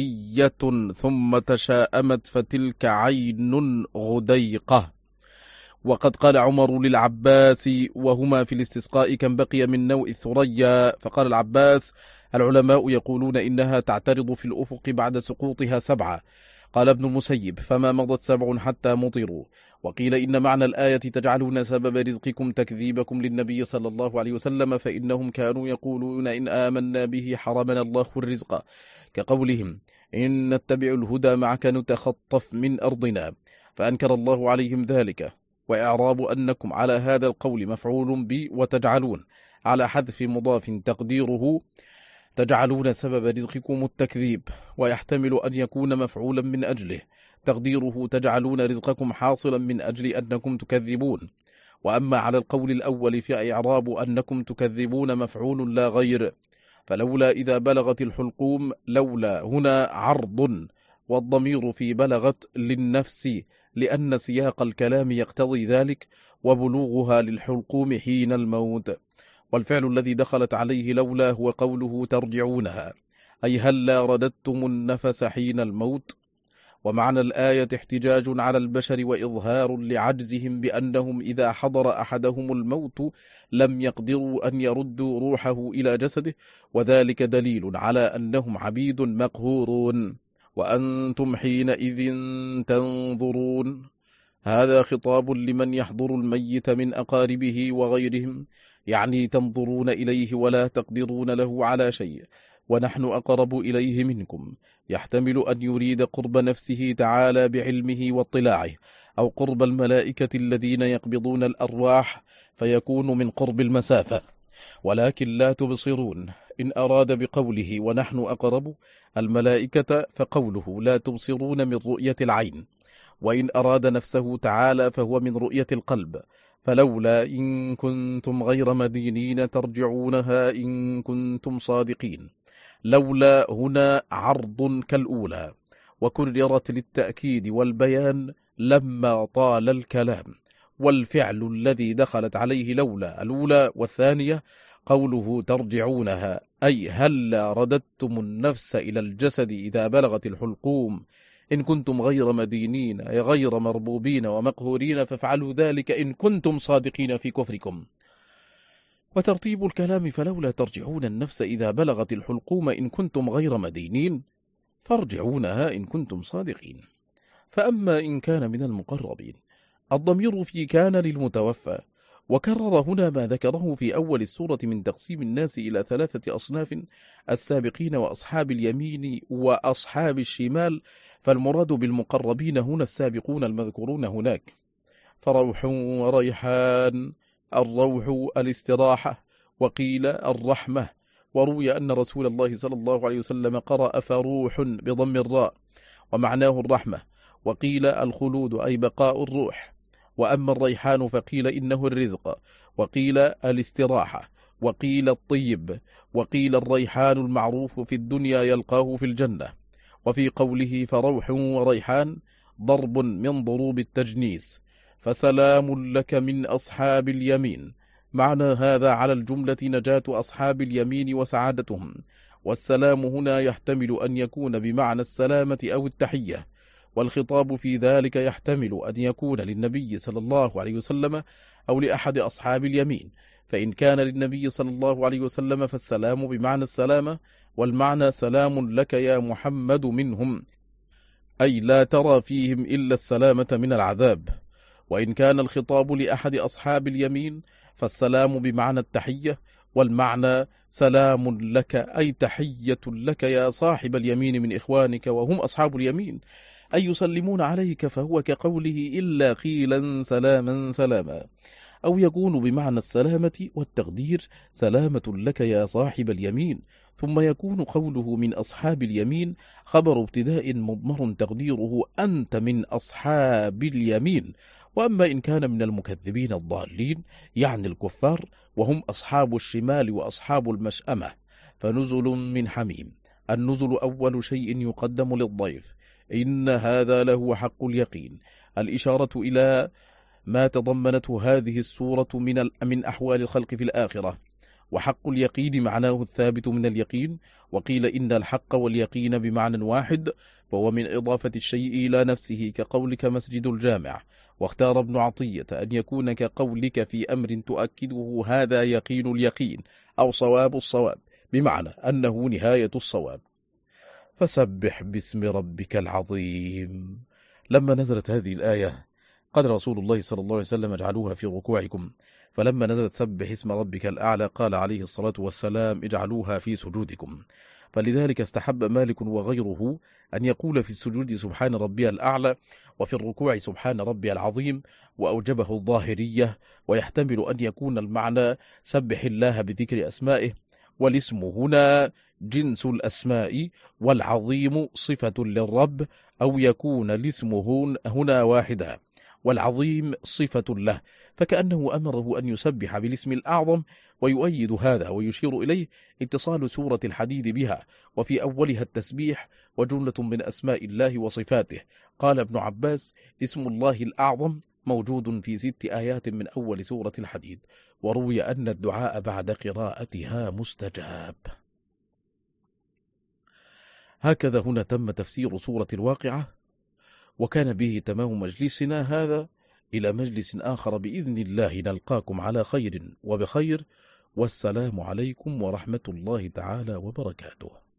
Speaker 1: بحرية ثم تشاءمت فتلك عين غديقة.
Speaker 2: وقد قال عمر للعباس وهما في الاستسقاء كم بقي من نوء الثريا، فقال العباس: العلماء يقولون إنها تعترض في الأفق بعد سقوطها سبعة. قال ابن المسيب: فما مضت سبع حتى مطروا. وقيل إن معنى الآية تجعلون سبب رزقكم تكذيبكم للنبي صلى الله عليه وسلم، فإنهم كانوا يقولون إن آمنا به حرمنا الله الرزق، كقولهم: إن نتبع الهدى معك نتخطف من أرضنا، فأنكر الله عليهم ذلك. وإعراب أنكم على هذا القول مفعول ب وتجعلون على حذف مضاف تقديره تجعلون سبب رزقكم التكذيب، ويحتمل أن يكون مفعولا من أجله تقديره تجعلون رزقكم حاصلا من أجل أنكم تكذبون. وأما على القول الأول فإعراب أنكم تكذبون مفعول لا غير، فلولا إذا بلغت الحلقوم لولا هنا عرض، والضمير في بلغت للنفس لأن سياق الكلام يقتضي ذلك، وبلوغها للحلقوم حين الموت. والفعل الذي دخلت عليه لولا هو قوله ترجعونها، أي هلا رددتم النفس حين الموت. ومعنى الآية احتجاج على البشر وإظهار لعجزهم بأنهم إذا حضر أحدهم الموت لم يقدروا أن يردوا روحه إلى جسده، وذلك دليل على أنهم عبيد مقهورون. وأنتم حينئذ تنظرون، هذا خطاب لمن يحضر الميت من أقاربه وغيرهم، يعني تنظرون إليه ولا تقدرون له على شيء، ونحن أقرب إليه منكم. يحتمل أن يريد قرب نفسه تعالى بعلمه واطلاعه، أو قرب الملائكة الذين يقبضون الأرواح، فيكون من قرب المسافة، ولكن لا تبصرون. إن أراد بقوله ونحن أقرب الملائكة فقوله لا تبصرون من رؤية العين، وإن أراد نفسه تعالى فهو من رؤية القلب. فلولا إن كنتم غير مدينين ترجعونها إن كنتم صادقين. لولا هنا عرض كالأولى، وكررت للتأكيد والبيان لما طال الكلام. والفعل الذي دخلت عليه لولا الأولى والثانية قوله ترجعونها، أي هلا رددتم النفس إلى الجسد إذا بلغت الحلقوم إن كنتم غير مدينين أي غير مربوبين ومقهورين، فافعلوا ذلك إن كنتم صادقين في كفركم. وترتيب الكلام فلولا ترجعون النفس إذا بلغت الحلقوم إن كنتم غير مدينين، فارجعونها إن كنتم صادقين. فأما إن كان من المقربين الضمير في كان للمتوفى، وكرر هنا ما ذكره في أول السورة من تقسيم الناس إلى ثلاثة أصناف: السابقين وأصحاب اليمين وأصحاب الشمال. فالمراد بالمقربين هنا السابقون المذكورون هناك. فروح وريحان، الروح الاستراحة، وقيل الرحمة. وروي أن رسول الله صلى الله عليه وسلم قرأ فروح بضم الراء ومعناه الرحمة، وقيل الخلود أي بقاء الروح. وأما الريحان فقيل إنه الرزق، وقيل الاستراحة، وقيل الطيب، وقيل الريحان المعروف في الدنيا يلقاه في الجنة. وفي قوله فروح وريحان ضرب من ضروب التجنيس، فسلام لك من أصحاب اليمين. معنى هذا على الجملة نجاة أصحاب اليمين وسعادتهم. والسلام هنا يحتمل أن يكون بمعنى السلامة أو التحية، والخطاب في ذلك يحتمل أن يكون للنبي صلى الله عليه وسلم أو لأحد أصحاب اليمين. فإن كان للنبي صلى الله عليه وسلم فالسلام بمعنى السلامة، والمعنى سلام لك يا محمد منهم، أي لا ترى فيهم إلا السلامة من العذاب. وإن كان الخطاب لأحد أصحاب اليمين فالسلام بمعنى التحية، والمعنى سلام لك أي تحية لك يا صاحب اليمين من إخوانك وهم أصحاب اليمين، أي يسلمون عليك، فهو كقوله إلا قيلا سلاما سلاما. أو يكون بمعنى السلامة والتقدير سلامة لك يا صاحب اليمين، ثم يكون قوله من أصحاب اليمين خبر ابتداء مضمر تقديره أنت من أصحاب اليمين. وأما إن كان من المكذبين الضالين يعني الكفار وهم أصحاب الشمال وأصحاب المشأمة، فنزل من حميم. النزل أول شيء يقدم للضيف، إن هذا له حق اليقين، الإشارة إلى ما تضمنته هذه السورة من من أحوال الخلق في الآخرة. وحق اليقين معناه الثابت من اليقين، وقيل إن الحق واليقين بمعنى واحد، فهو من إضافة الشيء إلى نفسه كقولك مسجد الجامع. واختار ابن عطية أن يكون كقولك في أمر تؤكده هذا يقين اليقين أو صواب الصواب، بمعنى أنه نهاية الصواب. فسبح باسم ربك العظيم. لما نزلت هذه الآية قال رسول الله صلى الله عليه وسلم اجعلوها في ركوعكم، فلما نزلت سبح اسم ربك الأعلى قال عليه الصلاة والسلام اجعلوها في سجودكم. فلذلك استحب مالك وغيره أن يقول في السجود سبحان ربي الأعلى، وفي الركوع سبحان ربي العظيم، وأوجبه الظاهرية، ويحتمل أن يكون المعنى سبح الله بذكر أسمائه، والاسم هنا جنس الأسماء، والعظيم صفة للرب، أو يكون الاسم هنا واحدا والعظيم صفة له، فكأنه أمره أن يسبح بالاسم الأعظم. ويؤيد هذا ويشير إليه اتصال سورة الحديد بها، وفي أولها التسبيح وجملة من أسماء الله وصفاته. قال ابن عباس اسم الله الأعظم موجود في ست آيات من أول سورة الحديد، وروي أن الدعاء بعد قراءتها مستجاب. هكذا هنا تم تفسير سورة الواقعة، وكان به تمام مجلسنا هذا. إلى مجلس آخر بإذن الله نلقاكم على خير وبخير، والسلام عليكم ورحمة الله تعالى وبركاته.